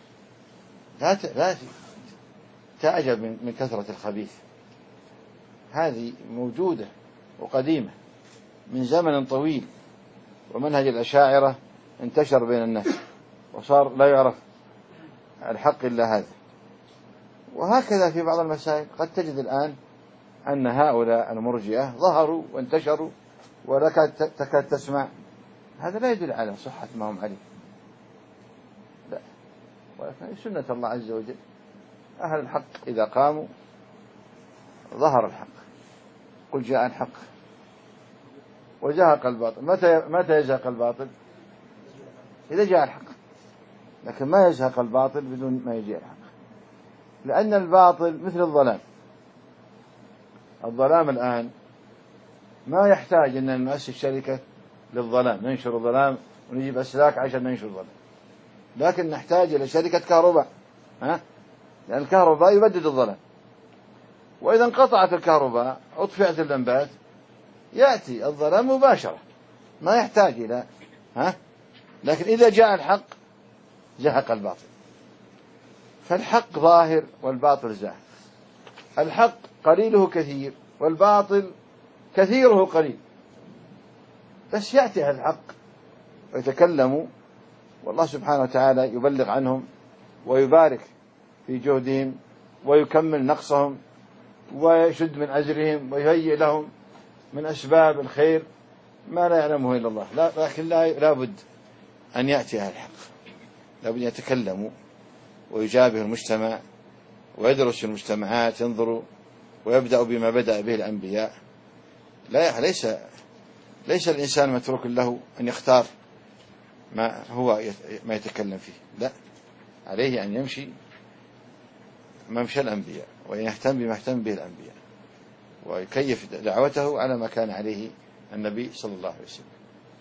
لا تعجب من كثرة الخبيث، هذه موجودة وقديمة من زمن طويل. ومنهج الأشاعرة انتشر بين الناس وصار لا يعرف الحق إلا هذا. وهكذا في بعض المسائل قد تجد الآن أن هؤلاء المرجئة ظهروا وانتشروا ولا تكاد تسمع. هذا لا يدل على صحة ما هم عليه، لا، ولكن سنة الله عز وجل أهل الحق إذا قاموا ظهر الحق. قل جاء الحق وزهق الباطل. متى يزهق الباطل؟ إذا جاء الحق. لكن ما يزهق الباطل بدون ما يجي الحق، لأن الباطل مثل الظلام الآن ما يحتاج أن نؤسس شركة للظلام ننشر الظلام ونجيب أسلاك عشان ننشر الظلام، لكن نحتاج إلى شركة كهرباء، لأن الكهرباء يبدد الظلام. وإذا انقطعت الكهرباء أطفئت اللمبات يأتي الظلام مباشرة، ما يحتاج إلى لكن إذا جاء الحق زهق الباطل. فالحق ظاهر والباطل زاهق. الحق قليله كثير والباطل كثيره قليل، بس يأتي الحق ويتكلموا والله سبحانه وتعالى يبلغ عنهم ويبارك في جهدهم ويكمل نقصهم ويشد من أجرهم ويهيئ لهم من أسباب الخير ما لا يعلمه إلا الله. لكن لا بد أن يأتي أهل الحق، لا بد أن يتكلموا ويجابه المجتمع ويدرس المجتمعات، ينظروا ويبدأ بما بدأ به الأنبياء. ليس الإنسان متروك له أن يختار ما يتكلم فيه، لا، عليه أن يمشي ممشى الأنبياء وأن يهتم بما اهتم به الأنبياء ويكيف دعوته على ما كان عليه النبي صلى الله عليه وسلم.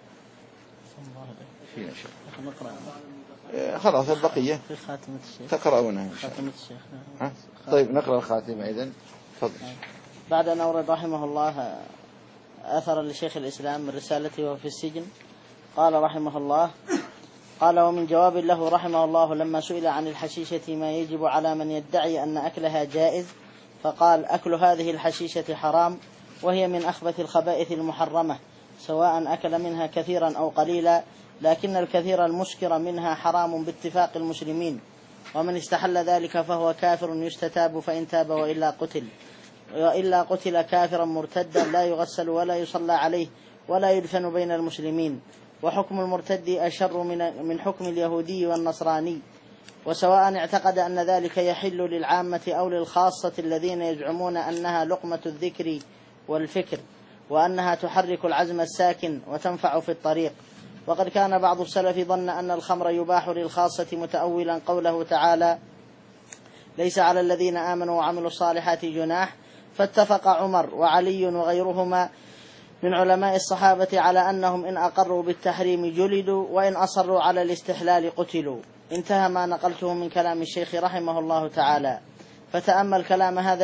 فينا شيء خلاص البقية في خاتمة الشيخ تقرؤونها إن شاء خاتمة الله. الشيخ. طيب نقرأ الخاتمة إذن. تفضل. بعد أن أورد رحمه الله أثر لشيخ الإسلام من رسالته وهو في السجن، قال رحمه الله: قال: ومن جواب له رحمه الله لما سئل عن الحشيشة ما يجب على من يدعي أن أكلها جائز، فقال: أكل هذه الحشيشة حرام، وهي من أخبث الخبائث المحرمة، سواء أكل منها كثيرا أو قليلا، لكن الكثير المسكر منها حرام باتفاق المسلمين، ومن استحل ذلك فهو كافر يستتاب فإن تاب وإلا قتل كافرا مرتدا لا يغسل ولا يصلى عليه ولا يدفن بين المسلمين. وحكم المرتد أشر من حكم اليهودي والنصراني، وسواء اعتقد أن ذلك يحل للعامة أو للخاصة الذين يزعمون أنها لقمة الذكر والفكر، وأنها تحرك العزم الساكن وتنفع في الطريق. وقد كان بعض السلف ظن أن الخمر يباح للخاصة متأولا قوله تعالى: ليس على الذين آمنوا وعملوا الصالحات جناح. فاتفق عمر وعلي وغيرهما من علماء الصحابة على أنهم إن أقروا بالتحريم جلدوا، وإن أصروا على الاستحلال قتلوا. انتهى ما نقلته من كلام الشيخ رحمه الله تعالى. فتأمل كلام هذا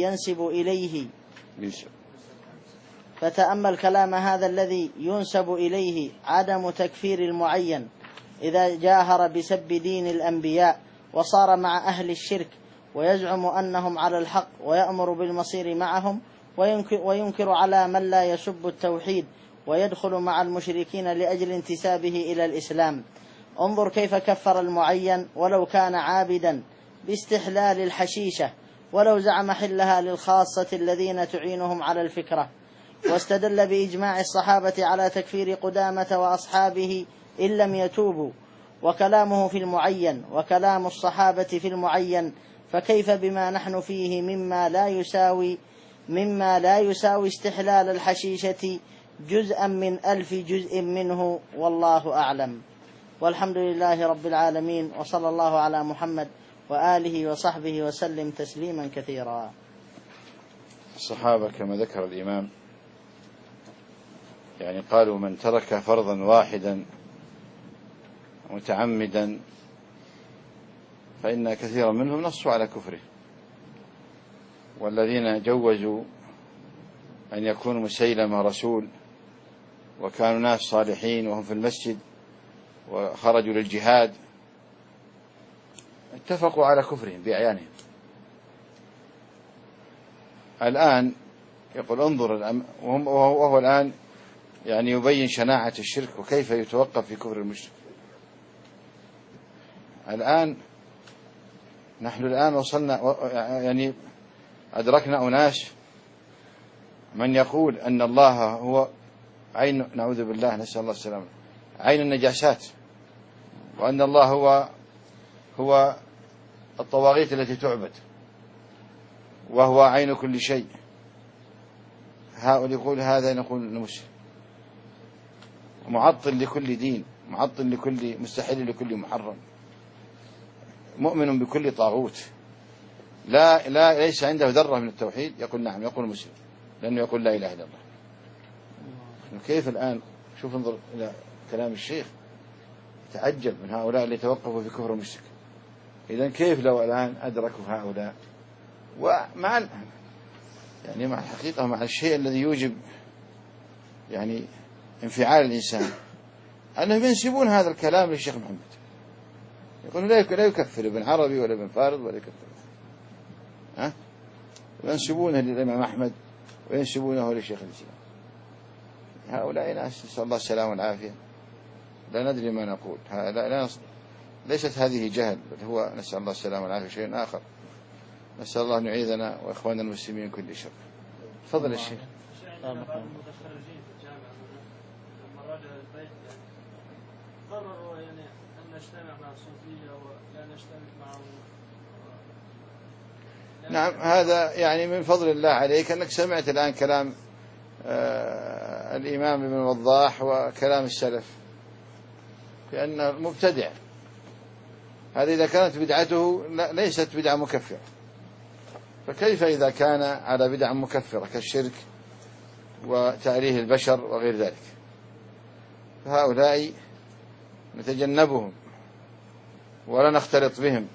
الذي ينسب إليه عدم تكفير المعين إذا جاهر بسب دين الأنبياء وصار مع أهل الشرك ويزعم أنهم على الحق ويأمر بالمصير معهم، وينكر على من لا يسب التوحيد ويدخل مع المشركين لأجل انتسابه إلى الإسلام. انظر كيف كفر المعين ولو كان عابدا باستحلال الحشيشة ولو زعم حلها للخاصة الذين تعينهم على الفكرة. واستدل بإجماع الصحابة على تكفير قدامة وأصحابه إن لم يتوبوا، وكلامه في المعين وكلام الصحابة في المعين، فكيف بما نحن فيه مما لا يساوي استحلال الحشيشة جزءا من 1000 جزء منه، والله أعلم. والحمد لله رب العالمين، وصلى الله على محمد وآله وصحبه وسلم تسليما كثيرا. الصحابة كما ذكر الإمام يعني قالوا من ترك فرضا واحدا متعمدا فإن كثيرا منهم نصوا على كفره، والذين جوزوا أن يكون مسيلمة رسول وكانوا ناس صالحين وهم في المسجد وخرجوا للجهاد اتفقوا على كفرهم بأعيانهم. الآن يقول انظر، وهو الآن يعني يبين شناعة الشرك وكيف يتوقف في كفر المشرك. نحن الآن وصلنا يعني أدركنا أناس من يقول أن الله هو عين، نعوذ بالله نسأل الله السلامة، عين النجاسات، وأن الله هو الطواغيت التي تعبد وهو عين كل شيء. هؤلاء يقول هذا، نقول مسلم معطل لكل دين، معطل لكل مستحيل، لكل محرم، مؤمن بكل طاغوت، ليس عنده ذرة من التوحيد، يقول نعم، يقول مسلم، لأنه يقول لا إله إلا الله. كيف الآن؟ شوف انظر إلى كلام الشيخ، تعجب من هؤلاء اللي توقفوا في كفر المشرك. إذن كيف لو الآن أدركوا هؤلاء ومع يعني مع الحقيقة، مع الشيء الذي يوجب يعني انفعال الإنسان، أنهم ينسبون هذا الكلام للشيخ محمد، يقولون لا يكفر ابن عربي ولا ابن فارض ولا يكفر، ينسبونه للإمام أحمد وينسبونه للشيخ الإسلام. هؤلاء ناس نسأل الله السلامة والعافية، لا ندري ما نقول. ليست هذه جهل، بل هو نسأل الله السلامة والعافية شيء آخر. نسأل الله أن يعيذنا وإخواننا المسلمين كل شر. تفضل الشيخ. المتخرجين في الجامعة لما رجعوا البيت قرروا يعني أن نجتمع مع الصوفية ولا نجتمع معهم. نعم، هذا يعني من فضل الله عليك أنك سمعت الآن كلام الإمام ابن وضاح وكلام السلف، لأنه مبتدع. هذه إذا كانت بدعته ليست بدعة مكفرة، فكيف إذا كان على بدعة مكفرة كالشرك وتأليه البشر وغير ذلك؟ فهؤلاء نتجنبهم ولا نختلط بهم،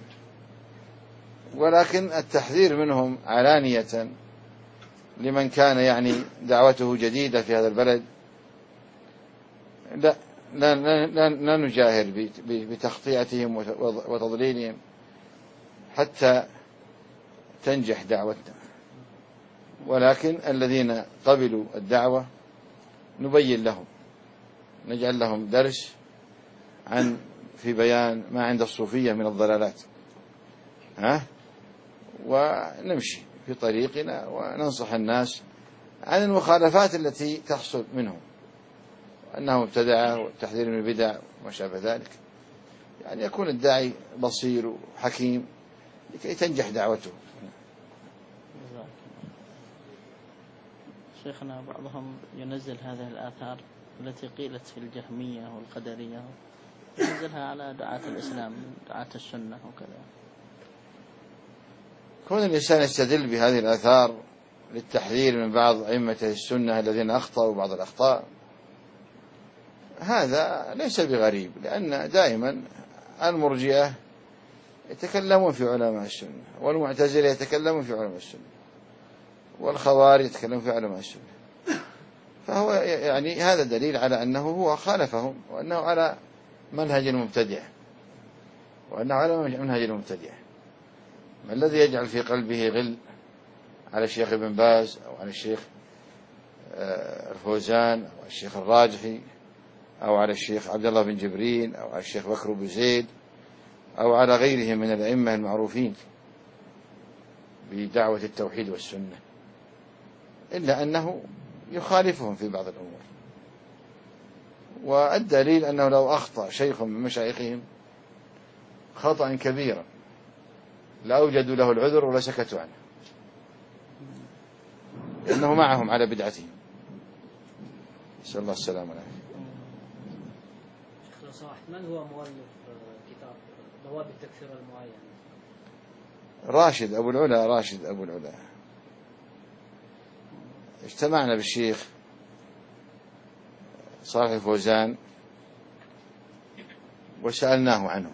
ولكن التحذير منهم علانية لمن كان يعني دعوته جديدة في هذا البلد. لا نجاهر بتخطيئتهم وتضليلهم حتى تنجح دعوتنا، ولكن الذين قبلوا الدعوة نبين لهم، نجعل لهم درس في بيان ما عند الصوفية من الضلالات، ونمشي في طريقنا وننصح الناس عن المخالفات التي تحصل منهم، أنه مبتدعة والتحذير من البدع وما شابه ذلك. يعني يكون الداعي بصير وحكيم لكي تنجح دعوته. شيخنا بعضهم ينزل هذه الآثار التي قيلت في الجهمية والقدرية، ينزلها على دعاة الإسلام، دعاة السنة وكذا. كون الإنسان يستدل بهذه الآثار للتحذير من بعض أئمة السنة الذين أخطأوا بعض الأخطاء، هذا ليس بغريب، لأن دائما المرجئة يتكلمون في علماء السنة، والمعتزلة يتكلمون في علماء السنة، والخوارج يتكلمون في علماء السنة. فهو يعني هذا دليل على أنه هو خالفهم، وأنه على منهج المبتدع، ما الذي يجعل في قلبه غل على الشيخ ابن باز أو على الشيخ الفوزان أو الشيخ الراجحي أو على الشيخ عبد الله بن جبرين أو على الشيخ بكر بن زيد أو على غيرهم من الأئمة المعروفين بدعوة التوحيد والسنة، إلا أنه يخالفهم في بعض الأمور. والدليل أنه لو أخطأ شيخ من مشايخهم خطأ كبيرا لأوجدوا له العذر ولا سكتوا عنه، لأنه معهم على بدعتهم. نسأل الله السلامة والعافية. شيخ لو سمحت، من هو مؤلف كتاب ضوابط التكفير المعين؟ راشد أبو العلا. اجتمعنا بالشيخ صالح الفوزان وسألناه عنه،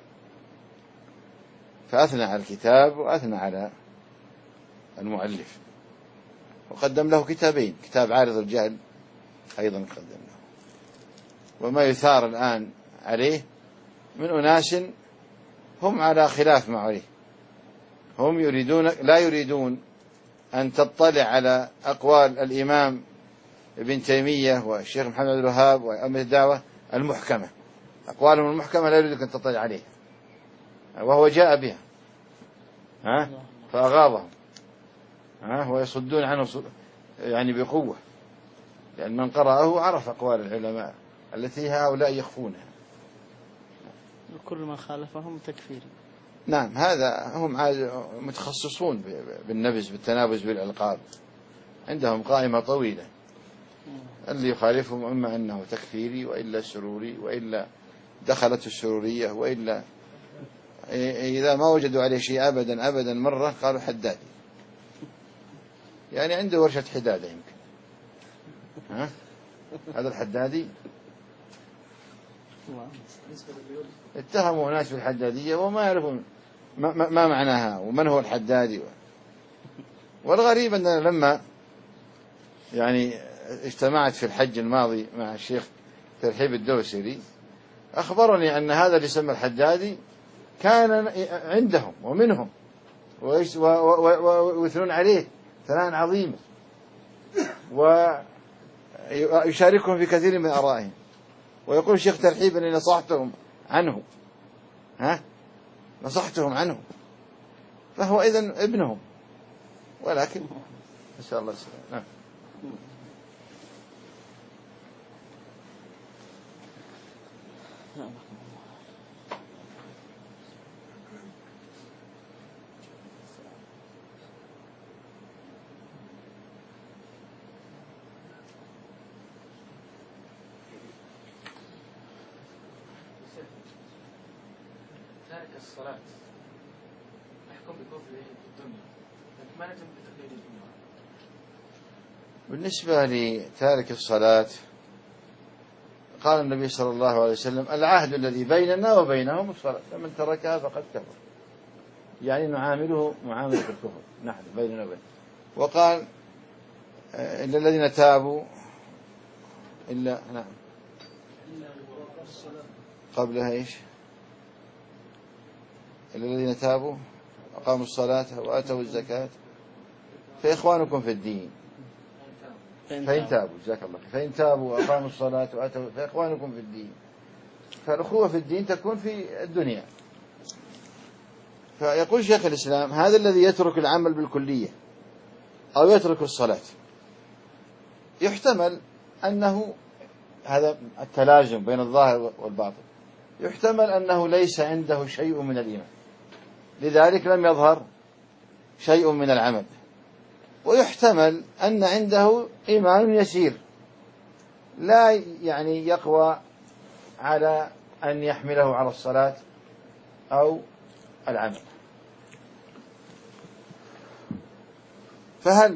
فأثنى على الكتاب وأثنى على المؤلف، وقدم له كتابين، كتاب عارض الجهل أيضا قدم له. وما يثار الآن عليه من أناس هم على خلاف ما عليه، هم لا يريدون أن تطلع على أقوال الإمام ابن تيمية والشيخ محمد عبد الوهاب وأئمة الدعوة المحكمة، أقوالهم المحكمة لا يريدون أن تطلع عليها، وهو جاء بها فأغاظهم ويصدون عنه يعني بقوة، لأن من قرأه عرف أقوال العلماء التي هؤلاء يخفونها. كل من خالفهم تكفيري. نعم، هذا هم متخصصون بالنبذ بالتنابز بالألقاب، عندهم قائمة طويلة، اللي يخالفهم إما أنه تكفيري وإلا سروري وإلا دخلت السرورية، وإلا إذا ما وجدوا عليه شيء أبدا مرة قالوا حدادي، يعني عنده ورشة حدادة يمكن. هذا الحدادي اتهموا ناس بالحدادية وما يعرفون ما معناها ومن هو الحدادي. والغريب أن لما يعني اجتمعت في الحج الماضي مع الشيخ ترحيب الدوسري أخبرني أن هذا اللي يسمى الحدادي كان عندهم ومنهم ويثنون عليه ثناء عظيما ويشاركهم في كثير من آرائهم، ويقول الشيخ ترحيب أني نصحتهم عنه، فهو إذن ابنهم، ولكن إن شاء الله السلام. نعم. تارك الصلاة نحكم بكفره في الدنيا، لكن ما نجم بتقليد الدنيا. بالنسبة لتارك الصلاة قال النبي صلى الله عليه وسلم: العهد الذي بيننا وبينهم الصلاة، فمن تركها فقد كفر، يعني نعامله معاملة الكفر نحن بيننا وبينهم. وقال: إلا الذين تابوا إلا نعم قبلها إيش؟ إلا الذين تابوا أقاموا الصلاة وآتوا الزكاة فإخوانكم في الدين فإن تابوا، جزاك الله، فإن تابوا وأقاموا الصلاة وآتوا فإخوانكم في الدين. فالأخوة في الدين تكون في الدنيا. فيقول شيخ الإسلام: هذا الذي يترك العمل بالكلية أو يترك الصلاة يحتمل أنه هذا التلازم بين الظاهر والباطن، يحتمل أنه ليس عنده شيء من الإيمان، لذلك لم يظهر شيء من العمل، ويحتمل أن عنده إيمان يسير لا يعني يقوى على أن يحمله على الصلاة أو العمل. فهل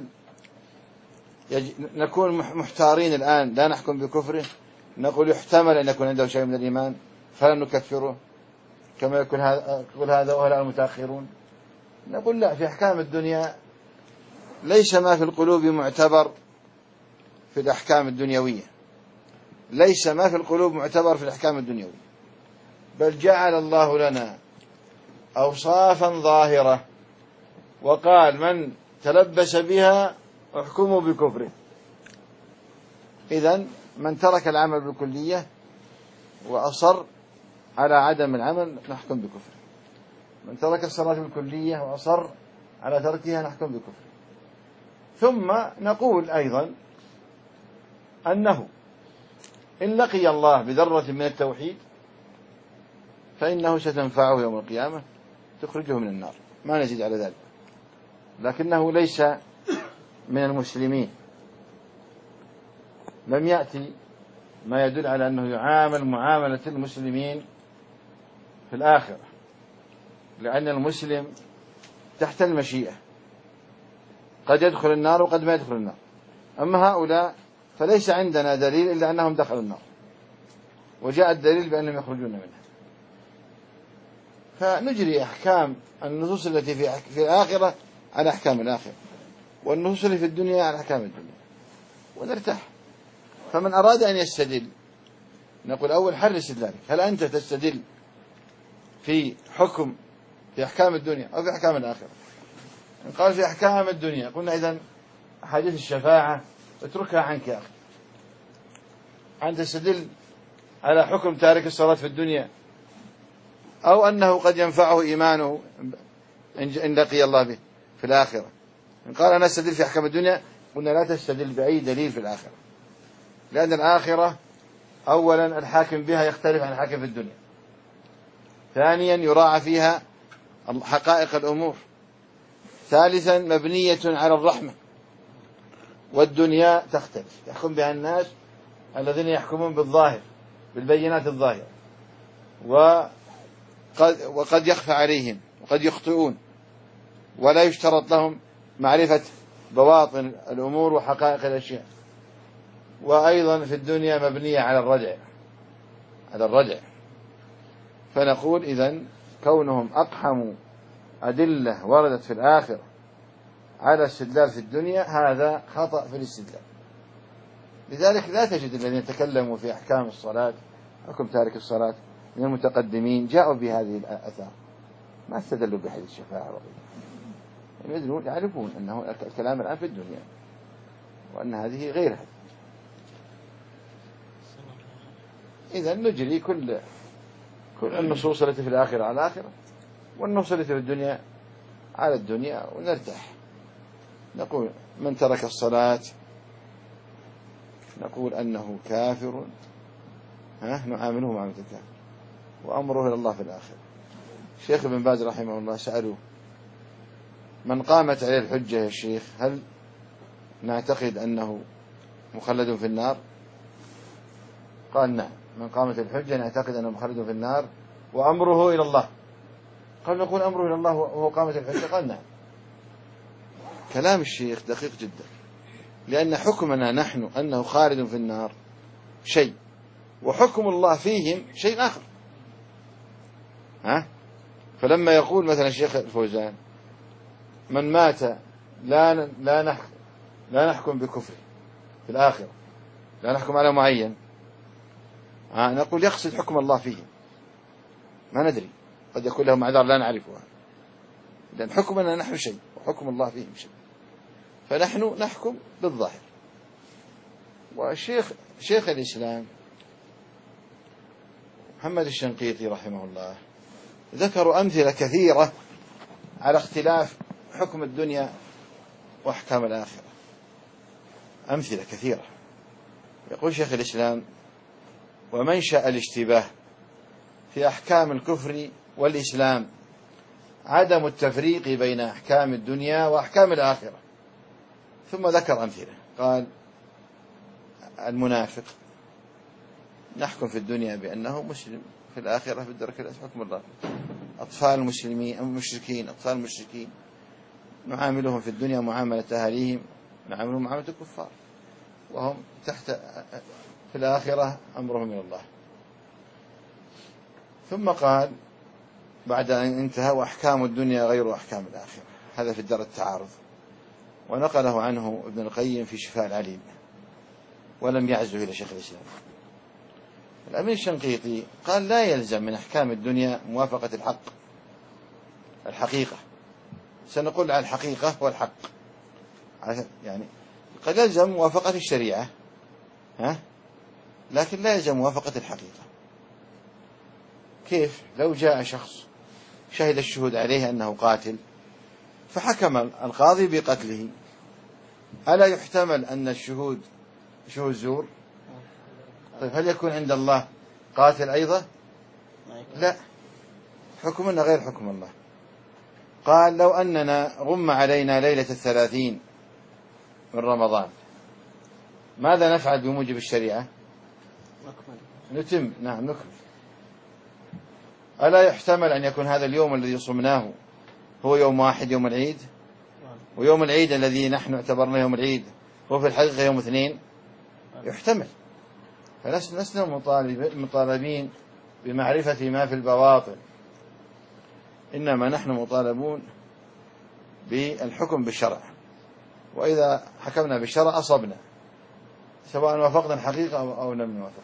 نكون محتارين الآن لا نحكم بكفره، نقول يحتمل أن يكون عنده شيء من الإيمان فلا نكفره كما يقول هذا وهؤلاء المتأخرون؟ نقول لا، في أحكام الدنيا ليس ما في القلوب معتبر في الأحكام الدنيوية، ليس ما في القلوب معتبر في الأحكام الدنيوية، بل جعل الله لنا أوصافا ظاهرة وقال: من تلبس بها احكموا بكفره. إذن من ترك العمل بالكلية وأصر على عدم العمل نحكم بكفر. من ترك الصلاة بالكلية وأصر على تركها نحكم بكفر. ثم نقول أيضا أنه إن لقي الله بذرة من التوحيد فإنه ستنفعه يوم القيامة تخرجه من النار، ما نزيد على ذلك، لكنه ليس من المسلمين. لم يأتي ما يدل على أنه يعامل معاملة المسلمين في الآخرة، لأن المسلم تحت المشيئة، قد يدخل النار وقد ما يدخل النار. أما هؤلاء فليس عندنا دليل إلا أنهم دخلوا النار، وجاء الدليل بأنهم يخرجون منها. فنجري أحكام النصوص التي في الآخرة على أحكام الآخرة، والنصوص اللي في الدنيا على أحكام الدنيا، ونرتاح. فمن أراد أن يستدل نقول أول حرص ذلك، هل أنت تستدل في حكم في أحكام الدنيا أو في أحكام الآخرة؟ إن قال في أحكام الدنيا قلنا إذن حديث الشفاعة اتركها عنك يا أخي. أنت تستدل على حكم تارك الصلاة في الدنيا أو أنه قد ينفعه إيمانه إن لقي الله به في الآخرة. إن قال أنا أستدل في أحكام الدنيا قلنا لا تستدل بأي دليل في الآخرة، لأن الآخرة أولا الحاكم بها يختلف عن الحاكم في الدنيا، ثانيا يراعى فيها حقائق الأمور، ثالثا مبنية على الرحمة، والدنيا تختلف يحكم بها الناس الذين يحكمون بالظاهر بالبينات الظاهرة، وقد يخفى عليهم وقد يخطئون، ولا يشترط لهم معرفة بواطن الأمور وحقائق الأشياء. وأيضا في الدنيا مبنية على الردع. فنقول إذن كونهم أقحموا أدلة وردت في الآخرة على استدلال في الدنيا هذا خطأ في الاستدلال. لذلك لا تجد الذين يتكلموا في أحكام الصلاة حكم تارك الصلاة من المتقدمين جاءوا بهذه الآثار، ما استدلوا بحديث الشفاعة وغيره، يعرفون أنه الكلام الآن في الدنيا وأن هذه غير هذه. إذن نجري كل النصوص التي في الآخرة على الآخرة، والنصوص التي في الدنيا على الدنيا، ونرتاح. نقول من ترك الصلاة نقول أنه كافر، نعامله معاملة الكافر، وأمره إلى الله في الآخرة. الشيخ ابن باز رحمه الله سألوه من قامت عليه الحجة يا شيخ هل نعتقد أنه مخلد في النار؟ قال نعم، من قامت الحجة نعتقد أنه مخلد في النار وأمره إلى الله. قال نقول أمره إلى الله وهو قامت الحجة؟ قال نعم. كلام الشيخ دقيق جدا، لأن حكمنا نحن أنه خالد في النار شيء، وحكم الله فيهم شيء آخر. فلما يقول مثلا الشيخ الفوزان من مات لا نحكم بكفره في الآخرة، لا نحكم على معين، نقول يقصد حكم الله فيهم، ما ندري، قد يكون لهم أعذار لا نعرفها، لأن حكمنا نحن شيء وحكم الله فيهم شيء، فنحن نحكم بالظاهر. شيخ الإسلام محمد الشنقيطي رحمه الله ذكروا أمثلة كثيرة على اختلاف حكم الدنيا وأحكام الآخرة، أمثلة كثيرة. يقول شيخ الإسلام ومنشأ الاشتباه في أحكام الكفر والإسلام عدم التفريق بين أحكام الدنيا وأحكام الآخرة. ثم ذكر أمثلة، قال المنافق نحكم في الدنيا بأنه مسلم، في الآخرة في الدرك الأسفل حكم الله. أطفال المسلمين المشركين، أطفال المشركين نعاملهم في الدنيا معاملة أهاليهم، نعاملهم معاملة الكفار، وهم تحت في الآخرة أمرهم إلى الله. ثم قال بعد أن انتهى وأحكام الدنيا غير أحكام الآخرة، هذا في الدار التعارض، ونقله عنه ابن القيم في شفاء العليم ولم يعزه إلى شيخ الإسلام. الأمين الشنقيطي قال لا يلزم من أحكام الدنيا موافقة الحقيقة، سنقول على الحقيقة والحق، يعني قد يلزم موافقة الشريعة لكن لا يلزم موافقة الحقيقة. كيف لو جاء شخص شهد الشهود عليه أنه قاتل فحكم القاضي بقتله، ألا يحتمل أن الشهود شهود زور؟ طيب هل يكون عند الله قاتل أيضا؟ لا، حكمنا غير حكم الله. قال لو أننا غم علينا ليلة 30 من رمضان ماذا نفعل بموجب الشريعة؟ نتم، نعم نكمل. ألا يحتمل أن يكون هذا اليوم الذي صمناه هو يوم واحد، يوم العيد، ويوم العيد الذي نحن اعتبرنا يوم العيد هو في الحقيقة يوم اثنين؟ يحتمل. فلسنا مطالبين بمعرفة ما في البواطن، إنما نحن مطالبون بالحكم بالشرع، وإذا حكمنا بالشرع أصبنا سواء وافقنا الحقيقة أو لم نوافق.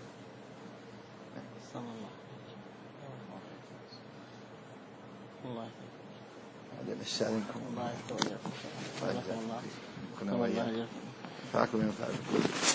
هذا نستأذنكم. الله يحفظك. كنا وإياكم. فاكم ينفعكم.